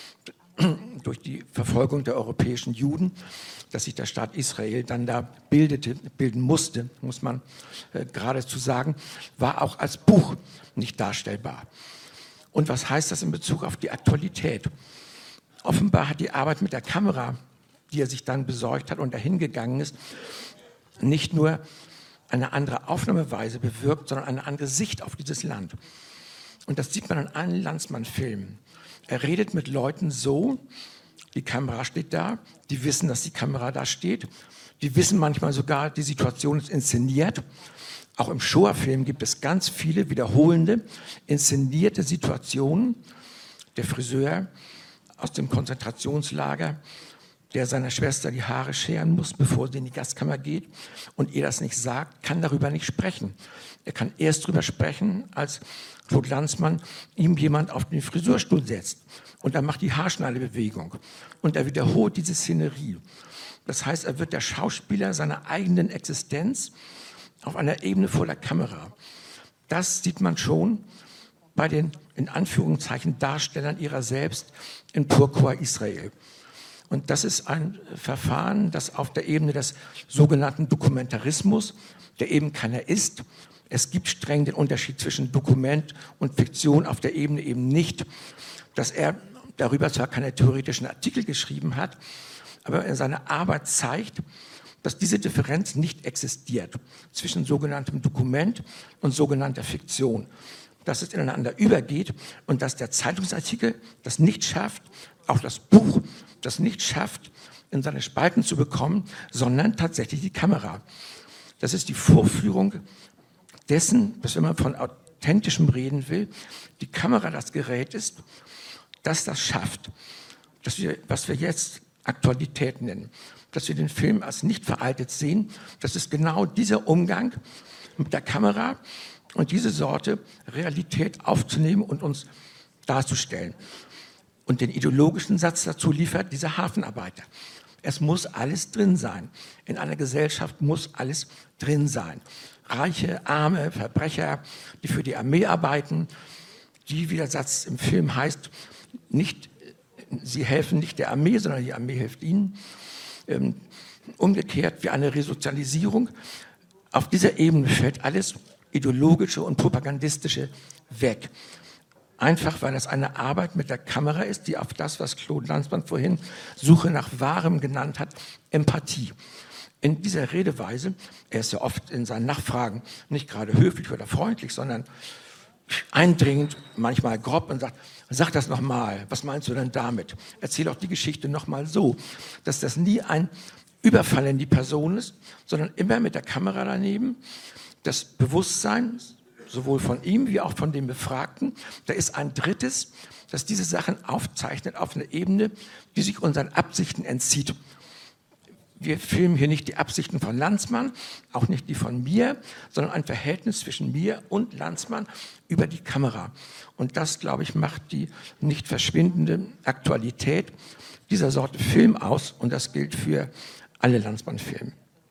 durch die Verfolgung der europäischen Juden, dass sich der Staat Israel dann da bildete, bilden musste, muss man äh, geradezu sagen, war auch als Buch nicht darstellbar. Und was heißt das in Bezug auf die Aktualität? Offenbar hat die Arbeit mit der Kamera, die er sich dann besorgt hat und dahin gegangen ist, nicht nur eine andere Aufnahmeweise bewirkt, sondern eine andere Sicht auf dieses Land. Und das sieht man in allen Lanzmann-Filmen. Er redet mit Leuten so, die Kamera steht da, die wissen, dass die Kamera da steht, die wissen manchmal sogar, die Situation ist inszeniert. Auch im Shoah-Film gibt es ganz viele wiederholende, inszenierte Situationen. Der Friseur aus dem Konzentrationslager, der seiner Schwester die Haare scheren muss, bevor sie in die Gaskammer geht und ihr das nicht sagt, kann darüber nicht sprechen. Er kann erst darüber sprechen, als Claude Lanzmann ihm jemand auf den Friseurstuhl setzt und er macht die Haarschneidebewegung und er wiederholt diese Szenerie. Das heißt, er wird der Schauspieler seiner eigenen Existenz auf einer Ebene vor der Kamera. Das sieht man schon bei den, in Anführungszeichen, Darstellern ihrer selbst in Turquoise Israel. Und das ist ein Verfahren, das auf der Ebene des sogenannten Dokumentarismus, der eben keiner ist. Es gibt streng den Unterschied zwischen Dokument und Fiktion auf der Ebene eben nicht, dass er darüber zwar keine theoretischen Artikel geschrieben hat, aber in seiner Arbeit zeigt, dass diese Differenz nicht existiert zwischen sogenanntem Dokument und sogenannter Fiktion, dass es ineinander übergeht und dass der Zeitungsartikel das nicht schafft, auch das Buch das nicht schafft, in seine Spalten zu bekommen, sondern tatsächlich die Kamera. Das ist die Vorführung dessen, dass wenn man von authentischem reden will, die Kamera das Gerät ist, das das schafft, dass wir, was wir jetzt Aktualität nennen, dass wir den Film als nicht veraltet sehen. Das ist genau dieser Umgang mit der Kamera und diese Sorte Realität aufzunehmen und uns darzustellen. Und den ideologischen Satz dazu liefert dieser Hafenarbeiter. Es muss alles drin sein. In einer Gesellschaft muss alles drin sein. Reiche, Arme, Verbrecher, die für die Armee arbeiten, die, wie der Satz im Film heißt, nicht, sie helfen nicht der Armee, sondern die Armee hilft ihnen. Ähm, umgekehrt wie eine Resozialisierung. Auf dieser Ebene fällt alles Ideologische und Propagandistische weg. Einfach, weil das eine Arbeit mit der Kamera ist, die auf das, was Claude Lanzmann vorhin Suche nach Wahrem genannt hat, Empathie. In dieser Redeweise, er ist ja oft in seinen Nachfragen nicht gerade höflich oder freundlich, sondern eindringend, manchmal grob und sagt, sag das nochmal, was meinst du denn damit? Erzähl auch die Geschichte nochmal so, dass das nie ein Überfall in die Person ist, sondern immer mit der Kamera daneben, das Bewusstsein, sowohl von ihm wie auch von dem Befragten. Da ist ein Drittes, das diese Sachen aufzeichnet auf einer Ebene, die sich unseren Absichten entzieht. wir filmen hier nicht die Absichten von Landsmann, auch nicht die von mir, sondern ein Verhältnis zwischen mir und Landsmann über die Kamera. Und das, glaube ich, macht die nicht verschwindende Aktualität dieser Sorte Film aus. Und das gilt für alle Landsmann-Filme.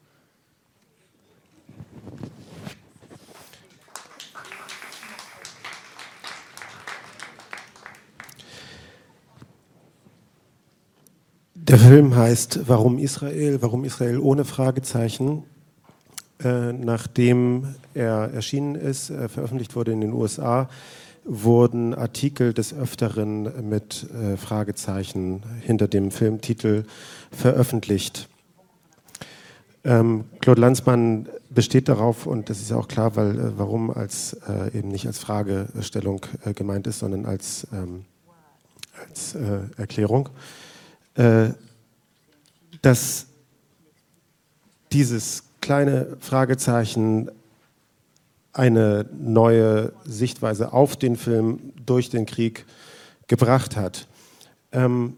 Der Film heißt Warum Israel? Warum Israel ohne Fragezeichen? Äh, nachdem er erschienen ist, äh, veröffentlicht wurde in den U S A, wurden Artikel des Öfteren mit äh, Fragezeichen hinter dem Filmtitel veröffentlicht. Ähm, Claude Lanzmann besteht darauf, und das ist auch klar, weil äh, warum als äh, eben nicht als Fragestellung äh, gemeint ist, sondern als, ähm, als äh, Erklärung, äh, dass dieses kleine Fragezeichen eine neue Sichtweise auf den Film durch den Krieg gebracht hat. Ähm,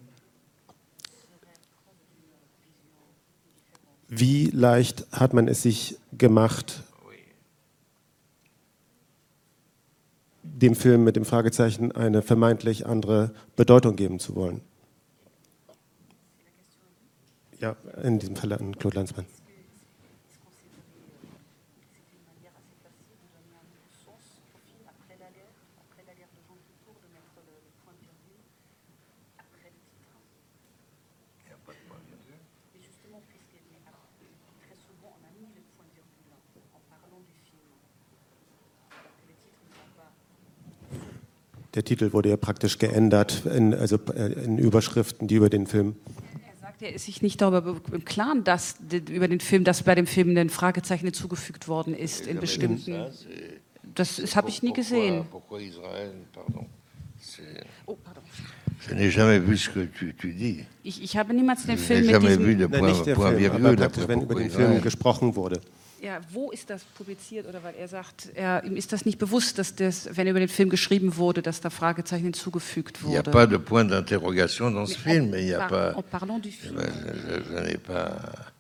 wie leicht hat man es sich gemacht, dem Film mit dem Fragezeichen eine vermeintlich andere Bedeutung geben zu wollen? Ja, in diesem Fall an Claude Lanzmann. Der Titel wurde ja praktisch geändert, in, also in Überschriften, die über den Film. Er sagt, er ist sich nicht darüber im Klaren, dass über den Film, dass bei dem Film ein Fragezeichen hinzugefügt worden ist in bestimmten. Das, das habe ich nie gesehen. Pourquoi, pourquoi Israël, pardon. Oh, pardon. Je n'ai jamais vu ce que tu, tu dis. Ich, ich habe niemals den Je Film n'ai mit jamais vu diesem. de Nein, point, nicht der point Film, aber virgule praktisch, après wenn über pourquoi den Film Israël. gesprochen wurde. Ja, wo ist das publiziert? Oder weil er sagt, er, ihm ist das nicht bewusst, dass das, wenn über den Film geschrieben wurde, dass da Fragezeichen hinzugefügt Il n'y a wurde. pas de point d'interrogation dans ce Mais film, en, mais il n'y a par- pas. en parlant du film. Ben, je je n'ai pas.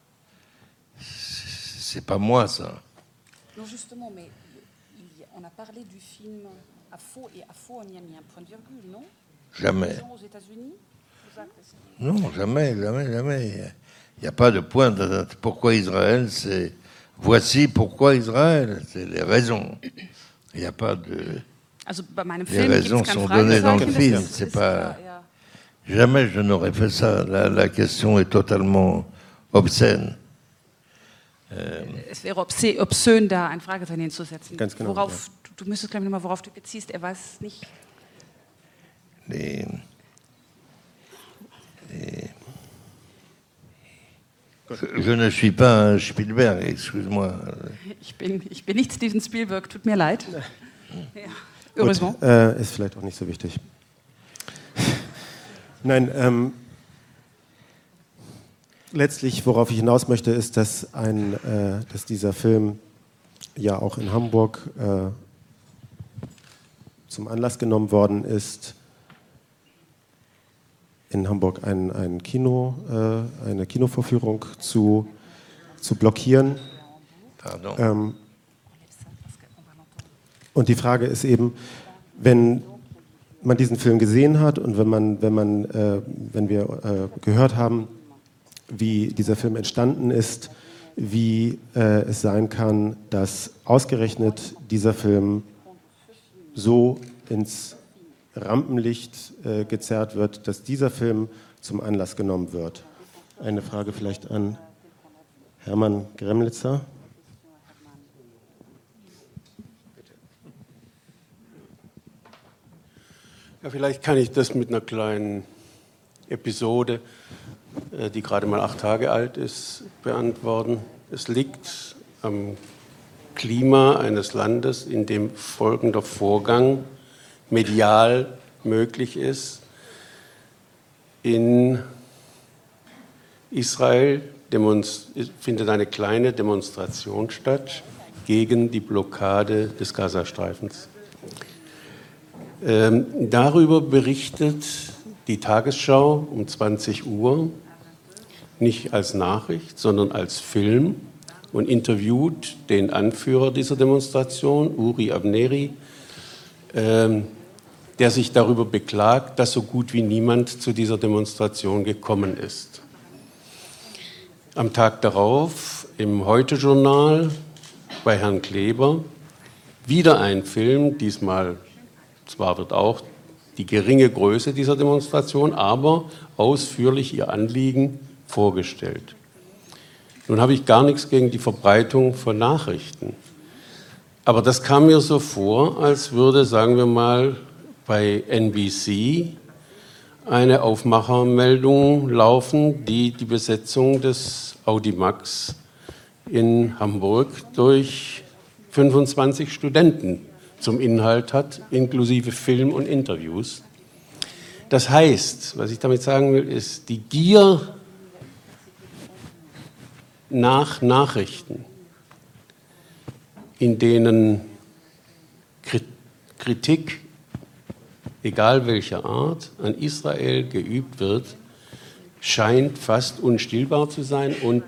C'est pas moi ça. Non, justement, mais il y a- on a parlé du film à faux et à faux, on y a mis un point de virgule, non? Jamais. Disons aux États-Unis. Vous savez, c'est- Non, jamais, jamais, jamais. Il n'y a pas de point. De, pourquoi Israël, c'est. Voici pourquoi Israël, c'est les raisons. Il n'y a pas de. Also bei meinem Les Film gibt raisons es kein sont données dans le Fragezeichen. film, das ist- c'est ist pas- klar, ja. Jamais je n'aurais fait ça. La, la question est totalement obscène. Es wäre obszön, obszön, da ein Fragezeichen hinzusetzen. Ganz genau, Worauf, du, du müsstest, glaube ich, nochmal, worauf du beziehst. Er weiß nicht. Les, les- Je, je ne suis pas un Spielberg, excuse-moi. Ich bin, ich bin nicht Steven Spielberg, tut mir leid. Ja. Heureusement. Gut, äh, ist vielleicht auch nicht so wichtig. Nein, ähm, letztlich, worauf ich hinaus möchte, ist, dass, ein, äh, dass dieser Film ja auch in Hamburg äh, zum Anlass genommen worden ist, in Hamburg ein, ein Kino, äh, eine Kinovorführung zu, zu blockieren. Pardon. Ähm, und die Frage ist eben, wenn man diesen Film gesehen hat und wenn, man, wenn, man, äh, wenn wir äh, gehört haben, wie dieser Film entstanden ist, wie äh, es sein kann, dass ausgerechnet dieser Film so ins Rampenlicht äh, gezerrt wird, dass dieser Film zum Anlass genommen wird. Eine Frage vielleicht an Hermann Gremlitzer. Ja, vielleicht kann ich das mit einer kleinen Episode, äh, die gerade mal acht Tage alt ist, beantworten. Es liegt am Klima eines Landes, in dem folgender Vorgang medial möglich ist. In Israel demonst- findet eine kleine Demonstration statt gegen die Blockade des Gazastreifens. Ähm, darüber berichtet die Tagesschau um zwanzig Uhr nicht als Nachricht, sondern als Film und interviewt den Anführer dieser Demonstration, Uri Avneri, ähm, der sich darüber beklagt, dass so gut wie niemand zu dieser Demonstration gekommen ist. Am Tag darauf im Heute-Journal bei Herrn Kleber wieder ein Film, diesmal zwar wird auch die geringe Größe dieser Demonstration, aber ausführlich ihr Anliegen vorgestellt. Nun habe ich gar nichts gegen die Verbreitung von Nachrichten. Aber das kam mir so vor, als würde, sagen wir mal, bei N B C eine Aufmachermeldung laufen, die die Besetzung des Audimax in Hamburg durch fünfundzwanzig Studenten zum Inhalt hat, inklusive Film und Interviews. Das heißt, was ich damit sagen will, ist, die Gier nach Nachrichten, in denen Kritik, egal welcher Art, an Israel geübt wird, scheint fast unstillbar zu sein und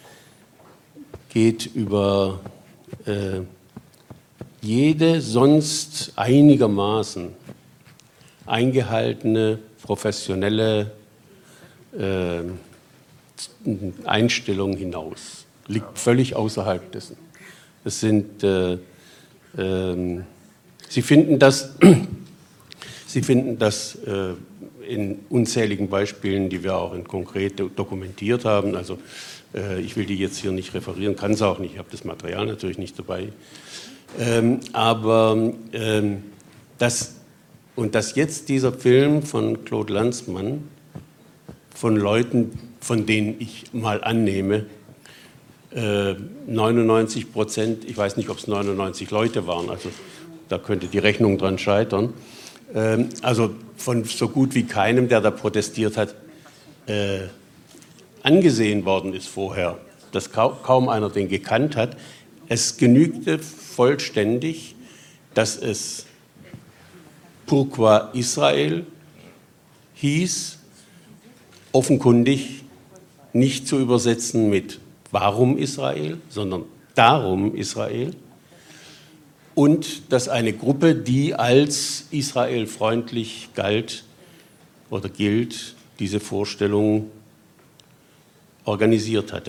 geht über äh, jede sonst einigermaßen eingehaltene professionelle äh, Einstellung hinaus. Liegt völlig außerhalb dessen. Das sind, äh, äh, Sie finden das, Sie finden das äh, in unzähligen Beispielen, die wir auch in konkret dokumentiert haben. Also äh, ich will die jetzt hier nicht referieren, kann es auch nicht, ich habe das Material natürlich nicht dabei. Ähm, aber ähm, das, und dass jetzt dieser Film von Claude Lanzmann von Leuten, von denen ich mal annehme, äh, neunundneunzig Prozent, ich weiß nicht, ob es neunundneunzig Leute waren, also da könnte die Rechnung dran scheitern, ähm, also von so gut wie keinem, der da protestiert hat, äh, angesehen worden ist vorher, dass kaum, kaum einer den gekannt hat. Es genügte vollständig, dass es Pourquoi Israel hieß, offenkundig nicht zu übersetzen mit Warum Israel, sondern Darum Israel. Und dass eine Gruppe, die als israelfreundlich galt oder gilt, diese Vorstellung organisiert hatte.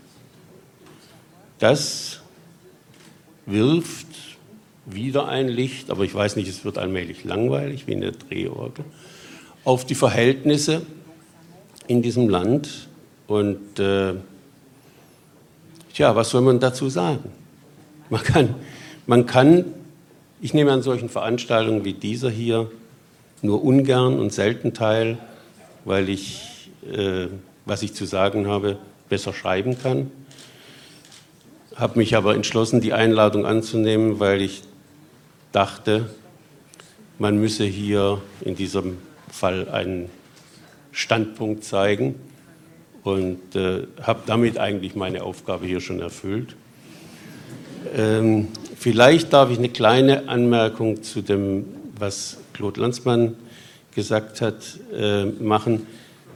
Das wirft wieder ein Licht, aber ich weiß nicht, es wird allmählich langweilig, wie in der Drehorgel, auf die Verhältnisse in diesem Land. Und äh, tja, was soll man dazu sagen? Man kann, man kann, ich nehme an solchen Veranstaltungen wie dieser hier nur ungern und selten teil, weil ich, äh, was ich zu sagen habe, besser schreiben kann. Habe mich aber entschlossen, die Einladung anzunehmen, weil ich dachte, man müsse hier in diesem Fall einen Standpunkt zeigen und äh, habe damit eigentlich meine Aufgabe hier schon erfüllt. Ähm, vielleicht darf ich eine kleine Anmerkung zu dem, was Claude Lanzmann gesagt hat, äh, machen.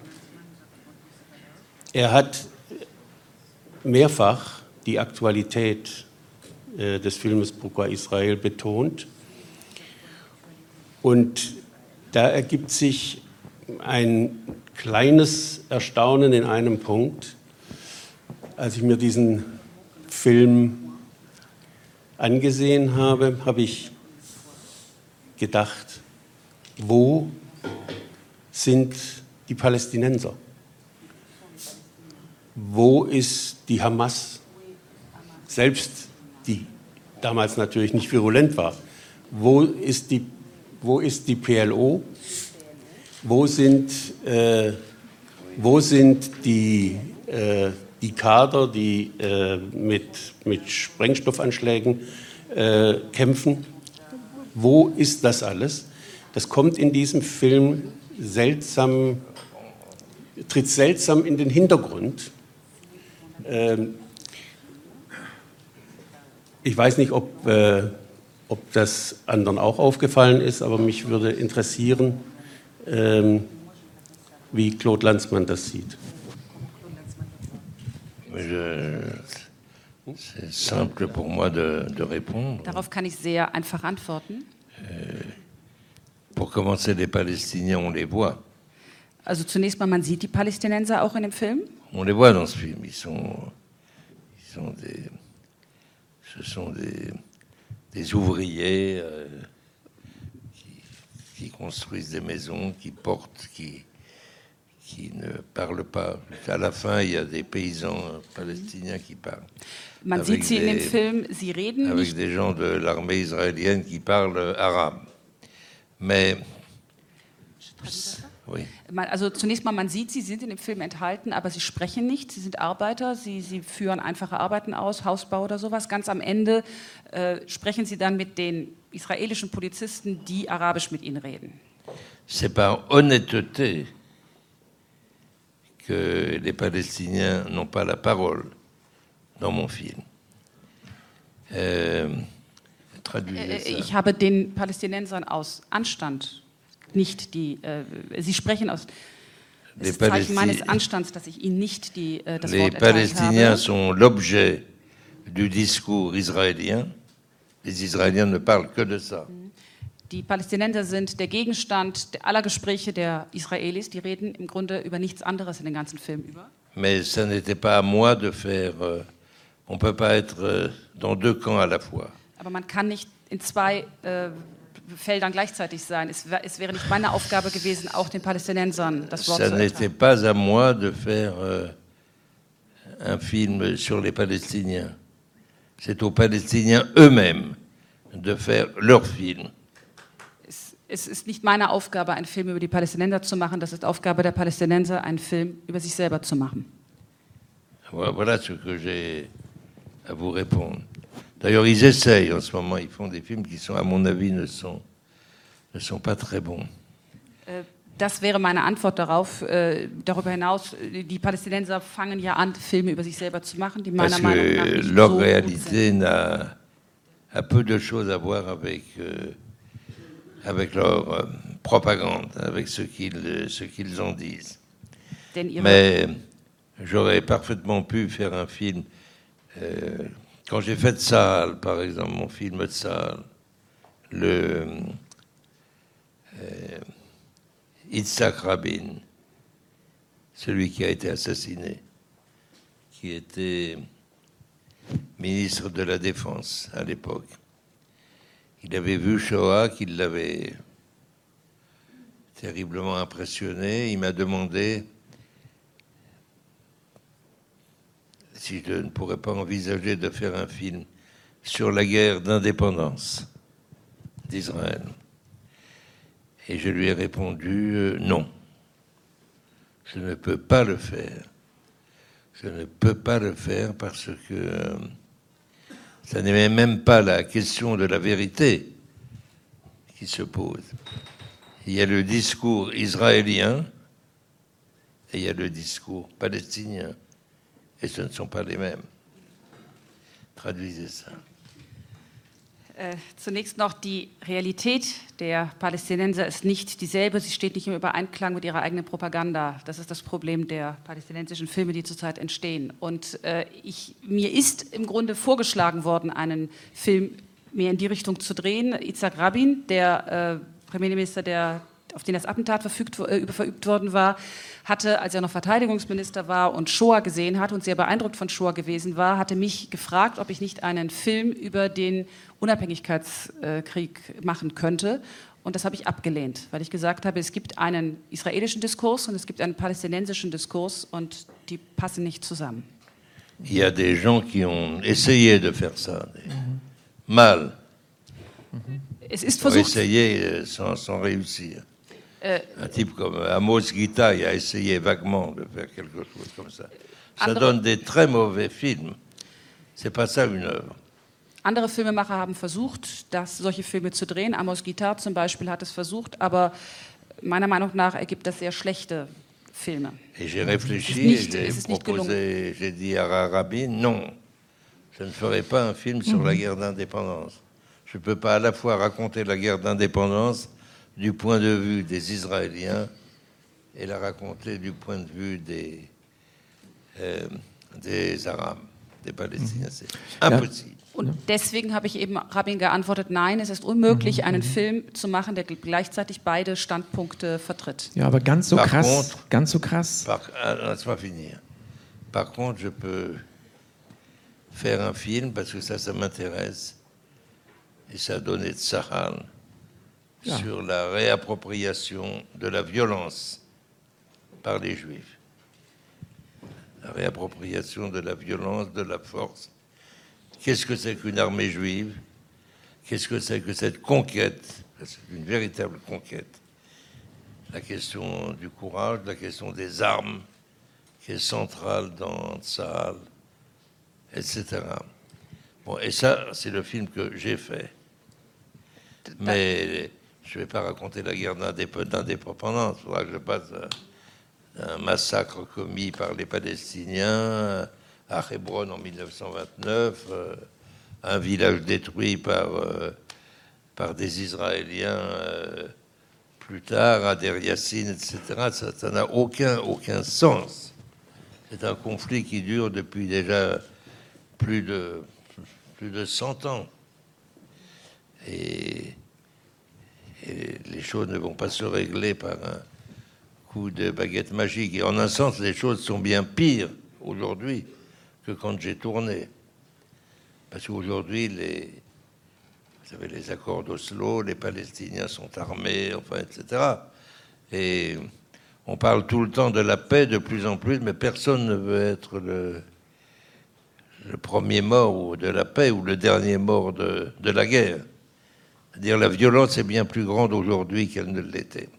Er hat mehrfach die Aktualität äh, des Filmes Pourquoi Israel betont. Und da ergibt sich ein kleines Erstaunen in einem Punkt, als ich mir diesen Film angesehen habe, habe ich gedacht, wo sind die Palästinenser? Wo ist die Hamas? Selbst die damals natürlich nicht virulent war. Wo ist die, wo ist die P L O? Wo sind, äh, wo sind die, äh, die Kader, die äh, mit, mit Sprengstoffanschlägen äh, kämpfen? Wo ist das alles? Das kommt in diesem Film seltsam, tritt seltsam in den Hintergrund. Ähm, ich weiß nicht, ob, äh, ob das anderen auch aufgefallen ist, aber mich würde interessieren, ähm, wie Claude Lanzmann das sieht. Je, c'est simple pour moi de, de répondre. Darauf kann ich sehr einfach antworten. Euh, pour commencer, les Palestiniens, on les voit. Also zunächst mal, man sieht die Palästinenser auch in dem Film. On les voit dans ce film. Ils sont, ils sont des, ce sont des, des ouvriers euh, qui, qui construisent des maisons, qui portent, qui, qui ne parlent pas. À la fin, il y a des paysans palestiniens qui parlent. Man Avec sieht sie in dem des- Film, sie reden avec nicht. des gens de l'armée israélienne qui parlent arabe. Mais oui, Man, also zunächst mal, man sieht sie, sie sind in dem Film enthalten, aber sie sprechen nicht, sie sind Arbeiter, sie, sie führen einfache Arbeiten aus, Hausbau oder sowas. Ganz am Ende äh, sprechen sie dann mit den israelischen Polizisten, die arabisch mit ihnen reden. c'est par honnêteté que les Palestiniens n'ont pas la parole dans mon film. Euh, traduisez Äh, ça. Ich habe den Palästinensern aus Anstand nicht die, äh, sie sprechen aus, Les, es Zeichen meines Palesti- Anstands, dass ich ihnen nicht die, äh, das les Wort erteilt Palestiniens habe. sont l'objet du discours israélien. Les Israéliens ne parlent que de ça. Die Palästinenser sind der Gegenstand aller Gespräche der Israelis. Die reden im Grunde über nichts anderes in den ganzen Film über. Mais ça n'était pas à moi de faire... euh, on ne peut pas être euh, dans deux camps à la fois. Aber man kann nicht in zwei äh, Feldern gleichzeitig sein. Es, wär, es wäre nicht meine Aufgabe gewesen, auch den Palästinensern das Wort Ça zu n'était erteilen. pas à moi de faire euh, un film sur les Palestiniens. C'est aux Palestiniens eux-mêmes de faire leur film. Es, es ist nicht meine Aufgabe, einen Film über die Palästinenser zu machen. Das ist Aufgabe der Palästinenser, einen Film über sich selber zu machen. Voilà, voilà ce que j'ai à vous répondre. D'ailleurs, ils essayent en ce moment, ils font des films qui, sont, à mon avis, ne sont, ne sont pas très bons. Äh, Das wäre meine Antwort darauf. Äh, Darüber hinaus, äh, die Palästinenser fangen ja an, Filme über sich selber zu machen, die meiner Parce Meinung nach que nicht leur so gut sind. réalité n'a, a peu de choses à voir avec, euh, avec leur euh, propagande, avec ce qu'ils, ce qu'ils en disent. Denn ihre Mais j'aurais parfaitement pu faire un film. Euh, quand j'ai fait Tzahal, par exemple, mon film Tzahal, le euh, Yitzhak Rabin, celui qui a été assassiné, qui était ministre de la Défense à l'époque. Il avait vu Shoah, qu'il l'avait terriblement impressionné. Il m'a demandé si je ne pourrais pas envisager de faire un film sur la guerre d'indépendance d'Israël. Et je lui ai répondu euh, non, je ne peux pas le faire. Je ne peux pas le faire parce que euh, ça n'est même pas la question de la vérité qui se pose. Il y a le discours israélien et il y a le discours palestinien. Et ce ne sont pas les mêmes. Traduisez ça. Äh, zunächst noch, die Realität der Palästinenser ist nicht dieselbe. Sie steht nicht im Übereinklang mit ihrer eigenen Propaganda. Das ist das Problem der palästinensischen Filme, die zurzeit entstehen. Und äh, ich, mir ist im Grunde vorgeschlagen worden, einen Film mehr in die Richtung zu drehen. Yitzhak Rabin, der äh, Premierminister, der, auf den das Attentat verfügt, äh, verübt worden war, hatte, als er noch Verteidigungsminister war und Shoah gesehen hat und sehr beeindruckt von Shoah gewesen war, hatte mich gefragt, ob ich nicht einen Film über den Unabhängigkeitskrieg machen könnte. Und das habe ich abgelehnt, weil ich gesagt habe, es gibt einen israelischen Diskurs und es gibt einen palästinensischen Diskurs und die passen nicht zusammen. Il y a des gens qui ont essayé de faire ça, mal. Es ist Ont versucht, essayé euh, sans, sans réussir. Un type comme Amos Guita, il a essayé vaguement de faire quelque chose comme ça. Ça Andere- donne des très mauvais films. C'est pas ça une œuvre. andere Filmemacher haben versucht, das, solche Filme zu drehen. Amos Guitar zum Beispiel hat es versucht, aber meiner Meinung nach ergibt das sehr schlechte Filme. Et j'ai réfléchi, C'est nicht- et es j'ai ist nicht proposé, j'ai dit à Rabin, non, je ne ferai pas un film sur la guerre d'indépendance. Je ne peux pas à la fois raconter la guerre d'indépendance du point de vue des Israéliens et la raconter du point de vue des, euh, des Arabes, des Palästinens. C'est impossible. Und deswegen habe ich eben Rabin geantwortet, nein, es ist unmöglich, einen Film zu machen, der gleichzeitig beide Standpunkte vertritt. Ja, aber ganz so Par krass, contre, ganz so krass. Par, laisse-moi finir. Par contre, je peux faire un film, parce que ça, ça m'intéresse, et ça a donné de Sahal, ja. sur la réappropriation de la violence par les Juifs. La réappropriation de la violence, de la force. Qu'est-ce que c'est qu'une armée juive? Qu'est-ce que c'est que cette conquête? C'est une véritable conquête. La question du courage, la question des armes, qui est centrale dans Tzahal, et cetera. Bon, et ça, c'est le film que j'ai fait. Mais je ne vais pas raconter la guerre d'indépendance. Il faudra que je passe un massacre commis par les Palestiniens à Hébron en mille neuf cent vingt-neuf, euh, un village détruit par, euh, par des Israéliens euh, plus tard, à Der Yassin, et cetera. Ça n'a aucun, aucun sens. C'est un conflit qui dure depuis déjà plus de, plus de cent ans. Et, et les choses ne vont pas se régler par un coup de baguette magique. Et en un sens, les choses sont bien pires aujourd'hui que quand j'ai tourné. Parce qu'aujourd'hui, les, vous savez, les accords d'Oslo, les Palestiniens sont armés, enfin, et cetera. Et on parle tout le temps de la paix de plus en plus, mais personne ne veut être le, le premier mort ou de la paix ou le dernier mort de, de la guerre. C'est-à-dire la violence est bien plus grande aujourd'hui qu'elle ne l'était.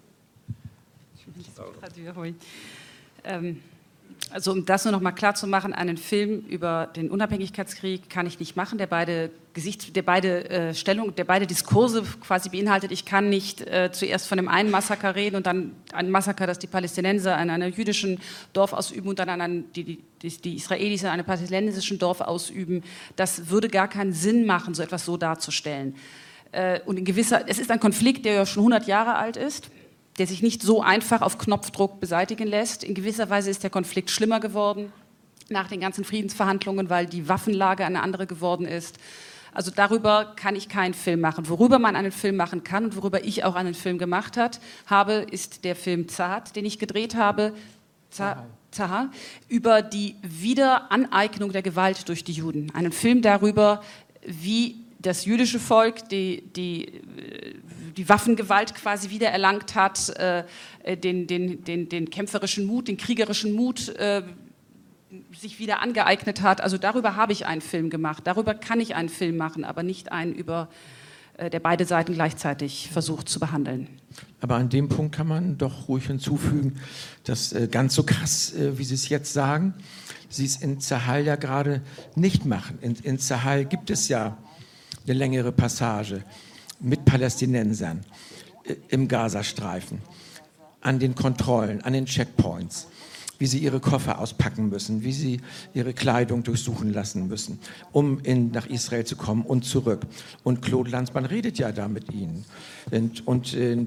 Oui. Ähm, also um das nur noch mal klar zu machen, einen Film über den Unabhängigkeitskrieg kann ich nicht machen, der beide Gesichts, der beide äh, Stellung, der beide Diskurse quasi beinhaltet. Ich kann nicht äh, zuerst von dem einen Massaker reden und dann ein Massaker, das die Palästinenser an einem jüdischen Dorf ausüben und dann an einem, die, die, die Israelis an einem palästinensischen Dorf ausüben. Das würde gar keinen Sinn machen, so etwas so darzustellen. Äh, und in gewisser, es ist ein Konflikt, der ja schon hundert Jahre alt ist, der sich nicht so einfach auf Knopfdruck beseitigen lässt. In gewisser Weise ist der Konflikt schlimmer geworden nach den ganzen Friedensverhandlungen, weil die Waffenlage eine andere geworden ist. Also darüber kann ich keinen Film machen. Worüber man einen Film machen kann und worüber ich auch einen Film gemacht hat, habe, ist der Film Zahad, den ich gedreht habe, Tzahal, über die Wiederaneignung der Gewalt durch die Juden. Einen Film darüber, wie das jüdische Volk die, die, die Waffengewalt quasi wiedererlangt hat, äh, den, den, den, den kämpferischen Mut, den kriegerischen Mut äh, sich wieder angeeignet hat. Also darüber habe ich einen Film gemacht. Darüber kann ich einen Film machen, aber nicht einen, über, äh, der beide Seiten gleichzeitig versucht zu behandeln. Aber an dem Punkt kann man doch ruhig hinzufügen, dass äh, ganz so krass, äh, wie Sie es jetzt sagen, Sie es in Tzahal ja gerade nicht machen. In, in Tzahal gibt es ja eine längere Passage mit Palästinensern äh, im Gazastreifen, an den Kontrollen, an den Checkpoints, wie sie ihre Koffer auspacken müssen, wie sie ihre Kleidung durchsuchen lassen müssen, um in, nach Israel zu kommen und zurück. Und Claude Lanzmann redet ja da mit ihnen. Und, und, und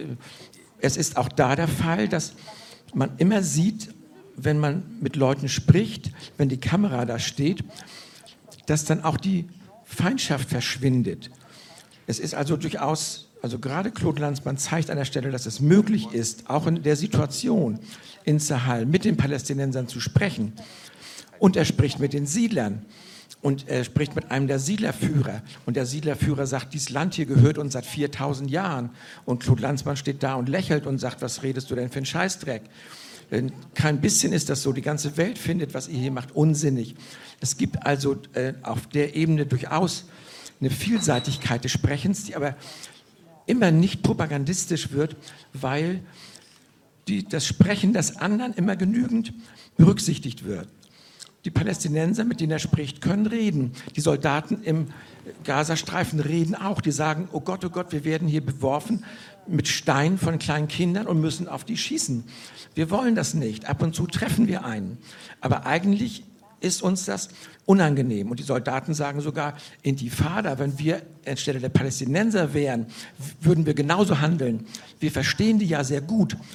es ist auch da der Fall, dass man immer sieht, wenn man mit Leuten spricht, wenn die Kamera da steht, dass dann auch die Feindschaft verschwindet. Es ist also durchaus, also gerade Claude Lanzmann zeigt an der Stelle, dass es möglich ist, auch in der Situation in Tzahal mit den Palästinensern zu sprechen. Und er spricht mit den Siedlern und er spricht mit einem der Siedlerführer. Und der Siedlerführer sagt, dieses Land hier gehört uns seit viertausend Jahren. Und Claude Lanzmann steht da und lächelt und sagt, was redest du denn für einen Scheißdreck? Kein bisschen ist das so. Die ganze Welt findet, was ihr hier macht, unsinnig. Es gibt also äh, auf der Ebene durchaus eine Vielseitigkeit des Sprechens, die aber immer nicht propagandistisch wird, weil die, das Sprechen des anderen immer genügend berücksichtigt wird. Die Palästinenser, mit denen er spricht, können reden. Die Soldaten im Gazastreifen reden auch. Die sagen, oh Gott, oh Gott, wir werden hier beworfen mit Steinen von kleinen Kindern und müssen auf die schießen. Wir wollen das nicht. Ab und zu treffen wir einen. Aber eigentlich ist uns das unangenehm. Und die Soldaten sagen sogar, Intifada, wenn wir anstelle der Palästinenser wären, würden wir genauso handeln. Wir verstehen die ja sehr gut.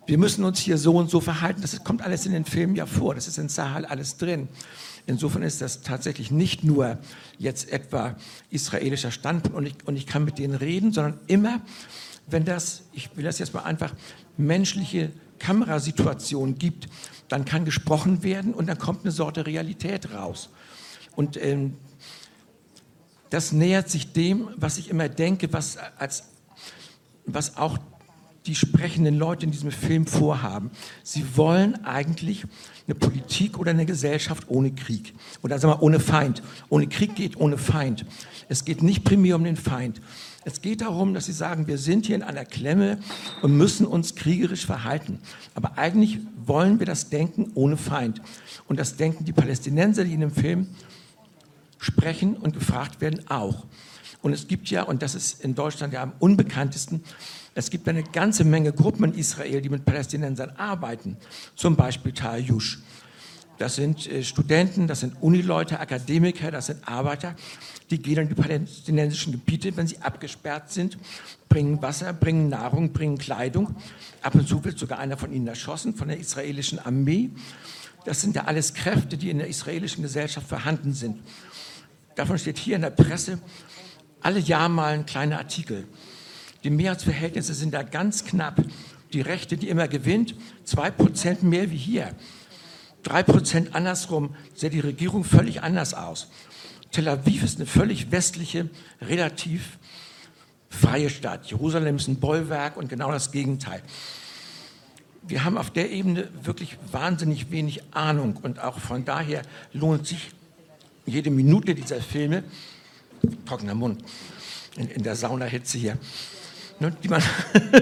wir müssen uns hier so und so verhalten. Das kommt alles in den Filmen ja vor, das ist in Tzahal alles drin. Insofern ist das tatsächlich nicht nur jetzt etwa israelischer Standpunkt und ich, und ich kann mit denen reden, sondern immer, wenn das, ich will das jetzt mal einfach, menschliche Kamerasituationen gibt, dann kann gesprochen werden und dann kommt eine Sorte Realität raus. Und ähm, das nähert sich dem, was ich immer denke, was, als, was auch die sprechenden Leute in diesem Film vorhaben. Sie wollen eigentlich eine Politik oder eine Gesellschaft ohne Krieg. Oder sagen wir ohne Feind. Ohne Krieg geht ohne Feind. Es geht nicht primär um den Feind. Es geht darum, dass sie sagen, wir sind hier in einer Klemme und müssen uns kriegerisch verhalten. Aber eigentlich wollen wir das Denken ohne Feind. Und das denken die Palästinenser, die in dem Film sprechen und gefragt werden, auch. Und es gibt ja, und das ist in Deutschland ja am unbekanntesten, es gibt eine ganze Menge Gruppen in Israel, die mit Palästinensern arbeiten. Zum Beispiel Taayush. Das sind äh, Studenten, das sind Unileute, Akademiker, das sind Arbeiter, die gehen in die palästinensischen Gebiete, wenn sie abgesperrt sind, bringen Wasser, bringen Nahrung, bringen Kleidung. Ab und zu wird sogar einer von ihnen erschossen, von der israelischen Armee. Das sind ja alles Kräfte, die in der israelischen Gesellschaft vorhanden sind. Davon steht hier in der Presse alle Jahr mal ein kleiner Artikel. Die Mehrheitsverhältnisse sind da ganz knapp. Die Rechte, die immer gewinnt, zwei Prozent mehr wie hier. drei Prozent andersrum, sieht die Regierung völlig anders aus. Tel Aviv ist eine völlig westliche, relativ freie Stadt. Jerusalem ist ein Bollwerk und genau das Gegenteil. Wir haben auf der Ebene wirklich wahnsinnig wenig Ahnung und auch von daher lohnt sich jede Minute dieser Filme, trockener Mund, in, in der Saunahitze hier, ne, die man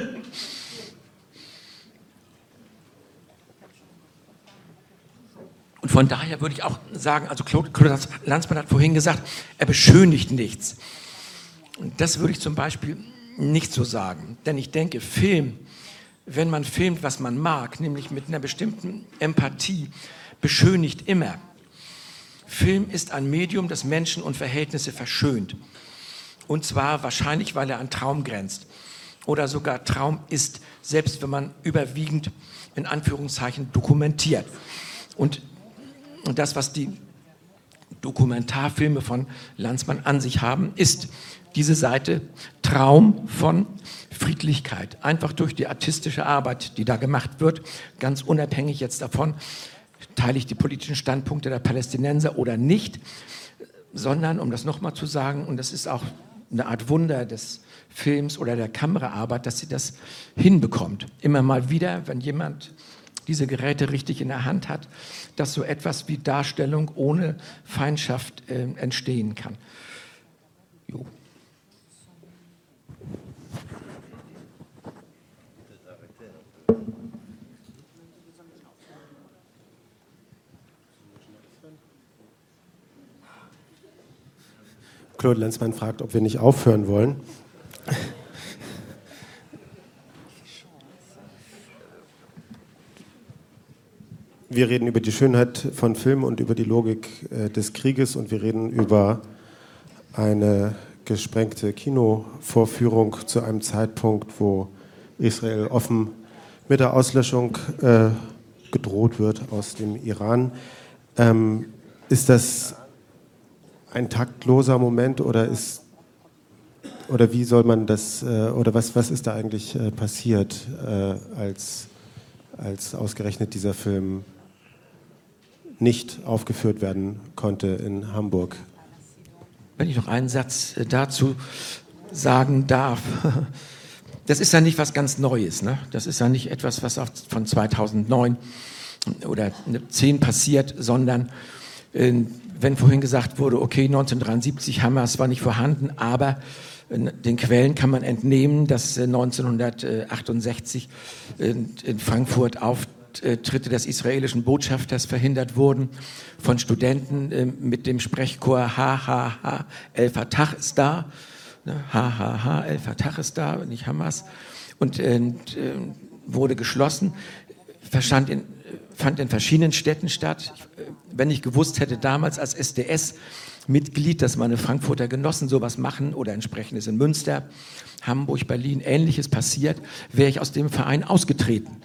und von daher würde ich auch sagen, also Claude Lanzmann hat vorhin gesagt, er beschönigt nichts. Und das würde ich zum Beispiel nicht so sagen, denn ich denke, Film, wenn man filmt, was man mag, nämlich mit einer bestimmten Empathie, beschönigt immer. Film ist ein Medium, das Menschen und Verhältnisse verschönt. Und zwar wahrscheinlich, weil er an Traum grenzt. Oder sogar Traum ist, selbst wenn man überwiegend in Anführungszeichen dokumentiert. Und das, was die Dokumentarfilme von Lanzmann an sich haben, ist diese Seite Traum von Friedlichkeit. Einfach durch die artistische Arbeit, die da gemacht wird, ganz unabhängig jetzt davon, teile ich die politischen Standpunkte der Palästinenser oder nicht, sondern, um das nochmal zu sagen, und das ist auch eine Art Wunder des Films oder der Kameraarbeit, dass sie das hinbekommt. Immer mal wieder, wenn jemand diese Geräte richtig in der Hand hat, dass so etwas wie Darstellung ohne Feindschaft äh, entstehen kann. Jo. Claude Lanzmann fragt, ob wir nicht aufhören wollen. Wir reden über die Schönheit von Film und über die Logik äh, des Krieges und wir reden über eine gesprengte Kinovorführung zu einem Zeitpunkt, wo Israel offen mit der Auslöschung äh, gedroht wird aus dem Iran. Ähm, ist das ein taktloser Moment oder ist oder wie soll man das äh, oder was was ist da eigentlich äh, passiert, äh, als als ausgerechnet dieser Film nicht aufgeführt werden konnte in Hamburg? Wenn ich noch einen Satz dazu sagen darf. Das ist ja nicht was ganz Neues, ne? Das ist ja nicht etwas, was von zweitausendneun oder zehn passiert, sondern äh, wenn vorhin gesagt wurde, okay, neunzehnhundertdreiundsiebzig, Hamas war nicht vorhanden, aber den Quellen kann man entnehmen, dass neunzehnhundertachtundsechzig in Frankfurt Auftritte des israelischen Botschafters verhindert wurden von Studenten mit dem Sprechchor Ha, ha, ha, El Fatah ist da. Ha, ha, ha, El Fatah ist da, nicht Hamas. Und äh, wurde geschlossen, verstand in, fand in verschiedenen Städten statt. Wenn ich gewusst hätte damals als S D S-Mitglied, dass meine Frankfurter Genossen sowas machen oder entsprechendes in Münster, Hamburg, Berlin, Ähnliches passiert, wäre ich aus dem Verein ausgetreten.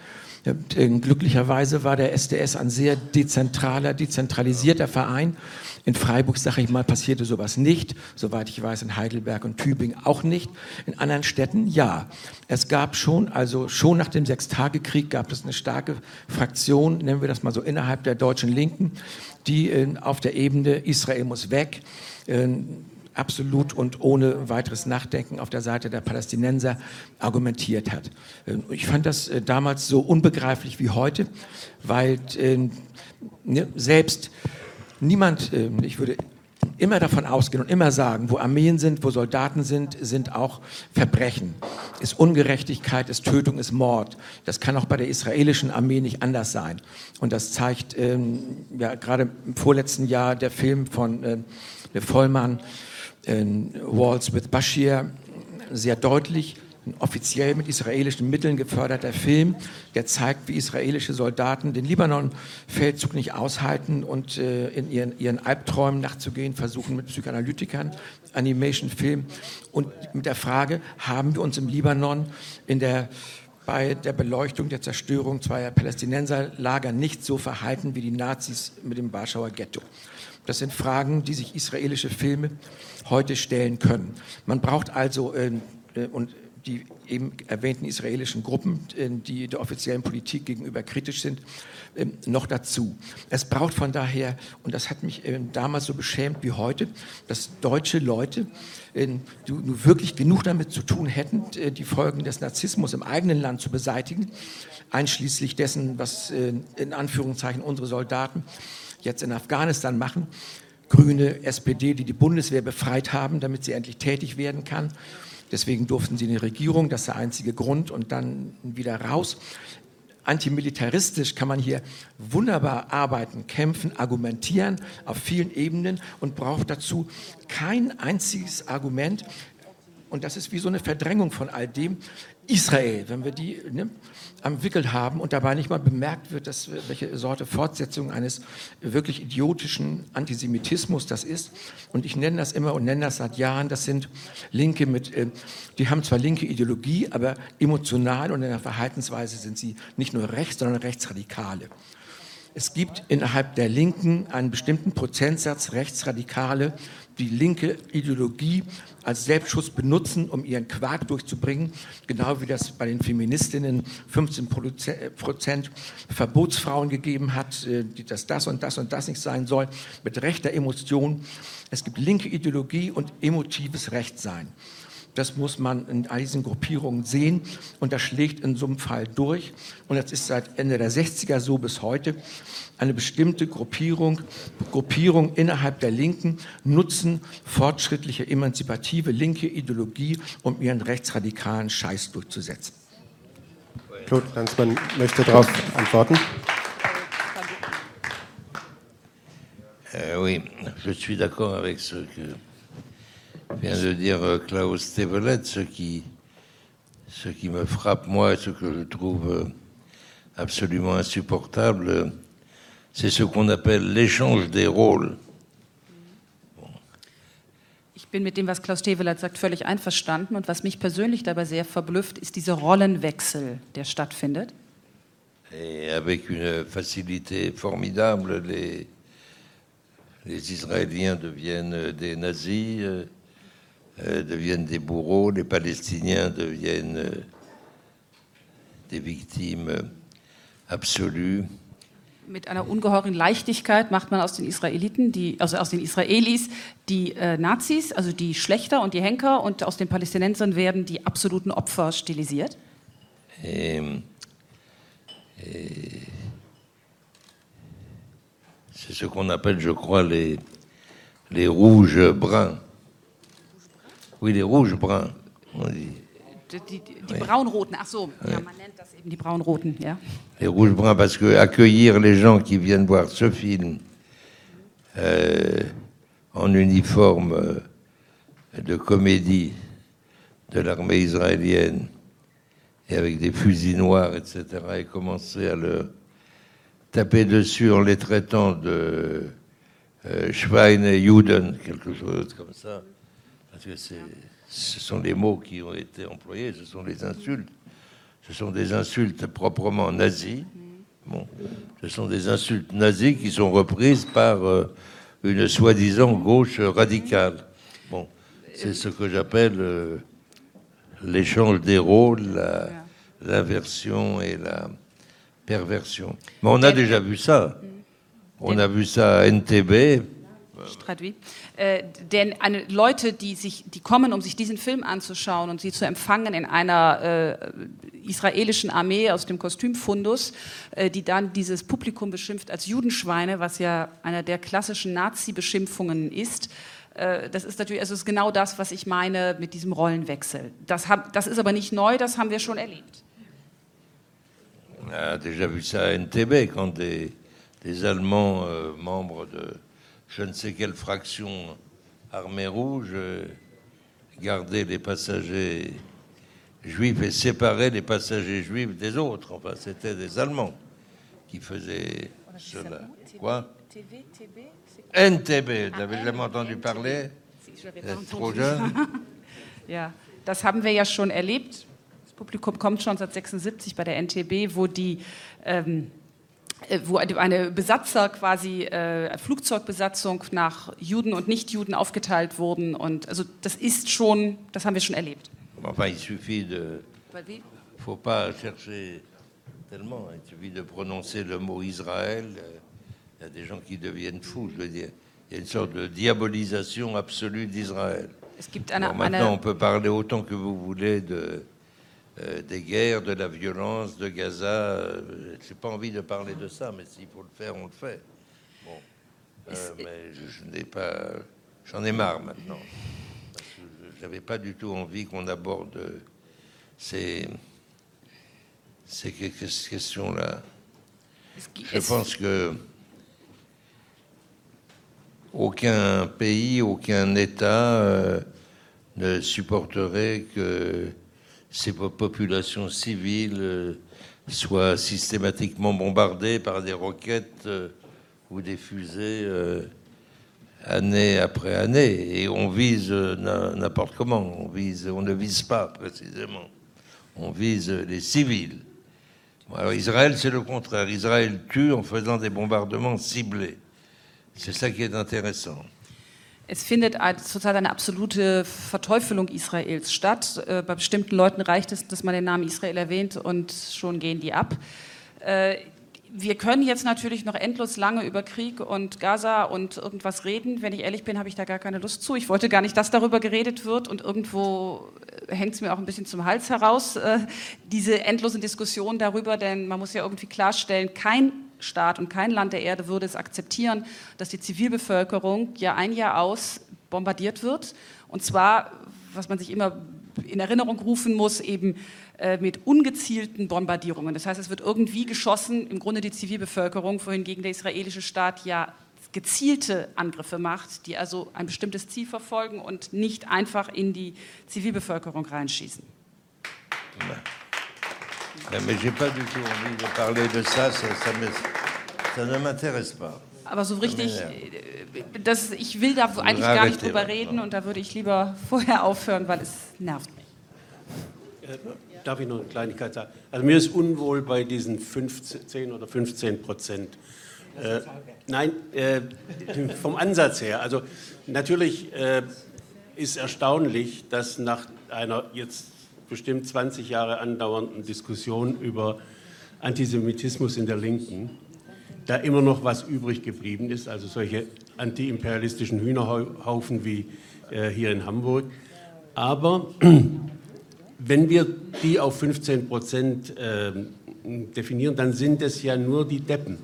Glücklicherweise war der S D S ein sehr dezentraler, dezentralisierter Verein. In Freiburg, sage ich mal, passierte sowas nicht. Soweit ich weiß, in Heidelberg und Tübingen auch nicht. In anderen Städten ja. Es gab schon, also schon nach dem Sechstagekrieg gab es eine starke Fraktion, nennen wir das mal so, innerhalb der deutschen Linken, die äh, auf der Ebene Israel muss weg, äh, absolut und ohne weiteres Nachdenken auf der Seite der Palästinenser argumentiert hat. Äh, ich fand das äh, damals so unbegreiflich wie heute, weil äh, ne, selbst niemand, äh, ich würde immer davon ausgehen und immer sagen, wo Armeen sind, wo Soldaten sind, sind auch Verbrechen. Ist Ungerechtigkeit, ist Tötung, ist Mord. Das kann auch bei der israelischen Armee nicht anders sein. Und das zeigt ähm, ja gerade im vorletzten Jahr der Film von äh, Vollmann, äh, Walls with Bashir, sehr deutlich. Ein offiziell mit israelischen Mitteln geförderter Film, der zeigt, wie israelische Soldaten den Libanon-Feldzug nicht aushalten und äh, in ihren, ihren Albträumen nachzugehen, versuchen mit Psychoanalytikern, Animation-Film und mit der Frage, haben wir uns im Libanon in der, bei der Beleuchtung der Zerstörung zweier Palästinenserlager nicht so verhalten wie die Nazis mit dem Warschauer Ghetto. Das sind Fragen, die sich israelische Filme heute stellen können. Man braucht also äh, und die eben erwähnten israelischen Gruppen, die der offiziellen Politik gegenüber kritisch sind, noch dazu. Es braucht von daher, und das hat mich damals so beschämt wie heute, dass deutsche Leute nur wirklich genug damit zu tun hätten, die Folgen des Narzissmus im eigenen Land zu beseitigen, einschließlich dessen, was in Anführungszeichen unsere Soldaten jetzt in Afghanistan machen. Grüne, S P D, die die Bundeswehr befreit haben, damit sie endlich tätig werden kann. Deswegen durften sie in die Regierung, das ist der einzige Grund, und dann wieder raus. Antimilitaristisch kann man hier wunderbar arbeiten, kämpfen, argumentieren auf vielen Ebenen und braucht dazu kein einziges Argument. Und das ist wie so eine Verdrängung von all dem. Israel, wenn wir die ne, am Wickel haben und dabei nicht mal bemerkt wird, dass, welche Sorte Fortsetzung eines wirklich idiotischen Antisemitismus das ist. Und ich nenne das immer und nenne das seit Jahren, das sind Linke mit, äh, die haben zwar linke Ideologie, aber emotional und in der Verhaltensweise sind sie nicht nur rechts, sondern Rechtsradikale. Es gibt innerhalb der Linken einen bestimmten Prozentsatz Rechtsradikale, die linke Ideologie als Selbstschutz benutzen, um ihren Quark durchzubringen, genau wie das bei den Feministinnen fünfzehn Prozent Verbotsfrauen gegeben hat, dass das und das und das nicht sein soll, mit rechter Emotion. Es gibt linke Ideologie und emotives Rechtsein. Das muss man in all diesen Gruppierungen sehen und das schlägt in so einem Fall durch. Und das ist seit Ende der sechziger so bis heute. Eine bestimmte Gruppierung, Gruppierung innerhalb der Linken nutzen fortschrittliche, emanzipative linke Ideologie, um ihren rechtsradikalen Scheiß durchzusetzen. Claude Lanzmann möchte darauf antworten. Euh, oui, je suis d'accord avec ce que vient de dire Klaus Teweled. Ce qui, ce qui me frappe, moi, ce que je trouve absolument insupportable, c'est ce qu'on appelle l'échange des rôles. Ich bin mit dem, was Klaus Teweled sagt, völlig einverstanden. Und was mich persönlich dabei sehr verblüfft, ist dieser Rollenwechsel, der stattfindet. Et avec une facilité formidable, les, les Israéliens deviennent des nazis, euh, deviennent des bourreaux, les Palästinien deviennent euh, des victimes absolues. Mit einer ungeheuren Leichtigkeit macht man aus den Israeliten, die, also aus den Israelis, die äh, Nazis, also die Schlechter und die Henker, und aus den Palästinensern werden die absoluten Opfer stilisiert. Et, et c'est ce qu'on appelle, je crois, les, les rouges bruns. Oui, les rouges bruns, on dit. Die, die, die oui. Braunroten, ach so, oui. Ja, man nennt das eben die Braunroten, ja. Les rouges bruns, parce que accueillir les gens qui viennent voir ce film euh, en uniforme euh, de comédie de l'armée israélienne et avec des fusils noirs, et cetera, et commencer à leur taper dessus en les traitant de euh, Schweine Juden, quelque chose comme ça, parce que c'est, ce sont les mots qui ont été employés, ce sont les insultes. ce sont des insultes proprement nazies. Bon, ce sont des insultes nazies qui sont reprises par euh, une soi-disant gauche radicale. Bon, c'est ce que j'appelle euh, l'échange des rôles, la, l'inversion et la perversion. Mais on a déjà vu ça. On a vu ça à N T B. Ich traduis. Äh, denn eine, Leute, die, sich, die kommen, um sich diesen Film anzuschauen und sie zu empfangen in einer äh, israelischen Armee aus dem Kostümfundus, äh, die dann dieses Publikum beschimpft als Judenschweine, was ja einer der klassischen Nazi-Beschimpfungen ist. Äh, das ist natürlich, also ist genau das, was ich meine mit diesem Rollenwechsel. Das, hab, das ist aber nicht neu, das haben wir schon erlebt. On a déjà vu ça à N T B quand des, des Allemands euh, membres de je ne sais quelle fraction armée rouge euh, gardaient les passagers juifs et séparaient les passagers juifs des autres. Enfin, c'était des Allemands qui faisaient cela. Quoi? N T B, vous n'avez jamais entendu parler? Vous êtes trop jeune? Ja, das haben wir ja schon erlebt. Das Publikum kommt schon seit sechsundsiebzig bei der N T B, wo die ähm, wo eine Besatzer quasi äh, Flugzeugbesatzung nach Juden und Nichtjuden aufgeteilt wurden und also das ist schon, das haben wir schon erlebt. Enfin, il suffit de, faut pas chercher tellement. Il suffit de prononcer le mot Israël. Il y a des gens qui deviennent fous. Je veux dire, il y a une sorte de diabolisation absolue d'Israël. Es gibt eine, Alors maintenant, eine on peut parler autant que vous voulez de Euh, des guerres, de la violence, de Gaza. Euh, je n'ai pas envie de parler de ça, mais s'il faut le faire, on le fait. Bon. Euh, mais je, je n'ai pas... J'en ai marre maintenant. Je n'avais pas du tout envie qu'on aborde ces, ces questions-là. Je pense que aucun pays, aucun État euh, ne supporterait que ces populations civiles euh, soient systématiquement bombardées par des roquettes euh, ou des fusées euh, année après année. Et on vise euh, n'importe comment. On, vise, on ne vise pas précisément. On vise les civils. Alors Israël, c'est le contraire. Israël tue en faisant des bombardements ciblés. C'est ça qui est intéressant. Es findet zurzeit eine absolute Verteufelung Israels statt. Äh, bei bestimmten Leuten reicht es, dass man den Namen Israel erwähnt und schon gehen die ab. Äh, wir können jetzt natürlich noch endlos lange über Krieg und Gaza und irgendwas reden. Wenn ich ehrlich bin, habe ich da gar keine Lust zu. Ich wollte gar nicht, dass darüber geredet wird und irgendwo hängt es mir auch ein bisschen zum Hals heraus, äh, diese endlosen Diskussionen darüber, denn man muss ja irgendwie klarstellen, kein Staat und kein Land der Erde würde es akzeptieren, dass die Zivilbevölkerung Jahr ein, Jahr aus bombardiert wird. Und zwar, was man sich immer in Erinnerung rufen muss, eben äh, mit ungezielten Bombardierungen. Das heißt, es wird irgendwie geschossen, im Grunde die Zivilbevölkerung, wohingegen der israelische Staat ja gezielte Angriffe macht, die also ein bestimmtes Ziel verfolgen und nicht einfach in die Zivilbevölkerung reinschießen. Ja. Mais j'ai pas du tout envie de parler de ça, ça, ça, me, ça ne m'intéresse pas. Aber so richtig, das, ich will da eigentlich gar nicht drüber reden und da würde ich lieber vorher aufhören, weil es nervt mich. Äh, darf ich noch eine Kleinigkeit sagen? Also mir ist unwohl bei diesen fünfzehn oder fünfzehn Prozent. Äh, nein, äh, vom Ansatz her. Also natürlich äh, ist erstaunlich, dass nach einer jetzt bestimmt zwanzig Jahre andauernden Diskussion über Antisemitismus in der Linken, da immer noch was übrig geblieben ist, also solche antiimperialistischen Hühnerhaufen wie äh, hier in Hamburg. Aber wenn wir die auf fünfzehn Prozent äh, definieren, dann sind es ja nur die Deppen.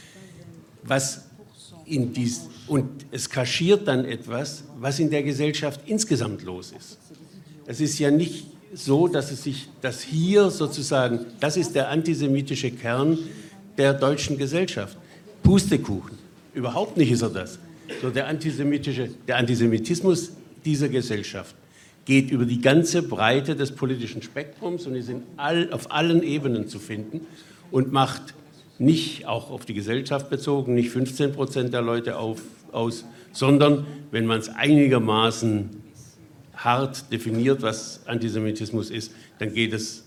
Was in dies, und es kaschiert dann etwas, was in der Gesellschaft insgesamt los ist. Es ist ja nicht so, dass es sich, dass hier sozusagen, das ist der antisemitische Kern der deutschen Gesellschaft. Pustekuchen. Überhaupt nicht ist er das. So der antisemitische, der Antisemitismus dieser Gesellschaft geht über die ganze Breite des politischen Spektrums und ist in all, auf allen Ebenen zu finden und macht nicht, auch auf die Gesellschaft bezogen, nicht fünfzehn Prozent der Leute auf, aus, sondern, wenn man es einigermaßen hart definiert, was Antisemitismus ist, dann geht es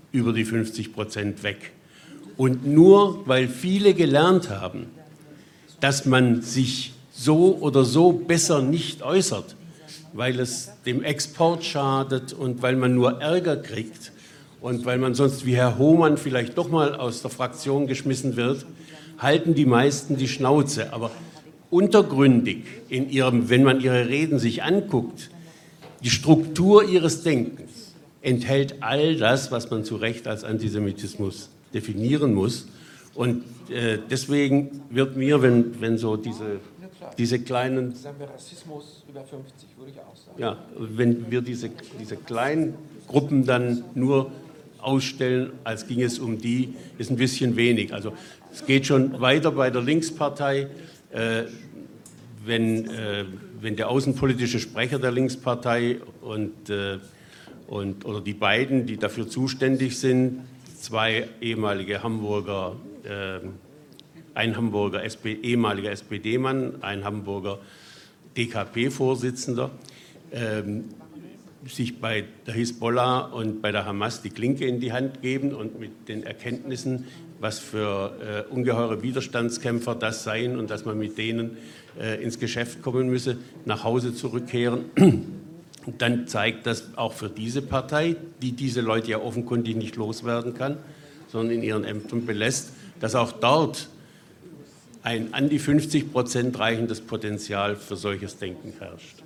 über die fünfzig Prozent weg. Und nur weil viele gelernt haben, dass man sich so oder so besser nicht äußert, weil es dem Export schadet und weil man nur Ärger kriegt und weil man sonst wie Herr Hohmann vielleicht doch mal aus der Fraktion geschmissen wird, halten die meisten die Schnauze. Aber untergründig, in ihrem, wenn man ihre Reden sich anguckt, die Struktur ihres Denkens enthält all das, was man zu Recht als Antisemitismus definieren muss. Und äh, deswegen wird mir, wenn, wenn so diese, diese kleinen... Sagen wir Rassismus über fünfzig, würde ich auch sagen. Ja, wenn wir diese, diese kleinen Gruppen dann nur ausstellen, als ging es um die, ist ein bisschen wenig. Also es geht schon weiter bei der Linkspartei. Äh, wenn, äh, wenn der außenpolitische Sprecher der Linkspartei und, äh, und, oder die beiden, die dafür zuständig sind, zwei ehemalige Hamburger, äh, ein Hamburger S P, ehemaliger S P D-Mann, ein Hamburger D K P-Vorsitzender, äh, sich bei der Hisbollah und bei der Hamas die Klinke in die Hand geben und mit den Erkenntnissen, was für äh, ungeheure Widerstandskämpfer das seien und dass man mit denen äh, ins Geschäft kommen müsse, nach Hause zurückkehren. Und dann zeigt das auch für diese Partei, die diese Leute ja offenkundig nicht loswerden kann, sondern in ihren Ämtern belässt, dass auch dort ein an die fünfzig Prozent reichendes Potenzial für solches Denken herrscht.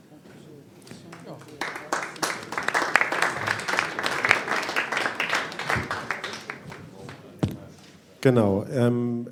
Genau. Ähm,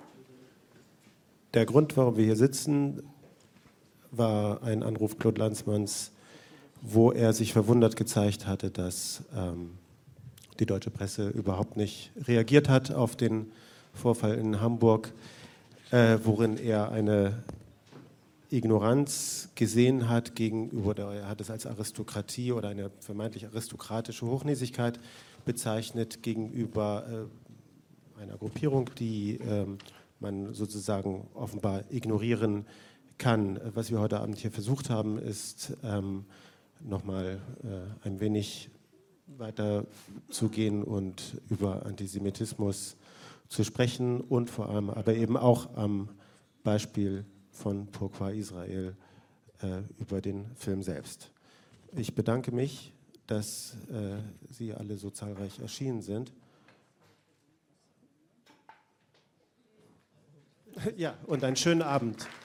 der Grund, warum wir hier sitzen, war ein Anruf Claude Lanzmanns, wo er sich verwundert gezeigt hatte, dass ähm, die deutsche Presse überhaupt nicht reagiert hat auf den Vorfall in Hamburg, äh, worin er eine Ignoranz gesehen hat gegenüber, der, er hat es als Aristokratie oder eine vermeintlich aristokratische Hochnäsigkeit bezeichnet gegenüber äh, einer Gruppierung, die äh, man sozusagen offenbar ignorieren kann. Was wir heute Abend hier versucht haben, ist ähm, nochmal äh, ein wenig weiter zu gehen und über Antisemitismus zu sprechen und vor allem aber eben auch am Beispiel von Pourquoi Israel äh, über den Film selbst. Ich bedanke mich, dass äh, Sie alle so zahlreich erschienen sind. Ja, und einen schönen Abend.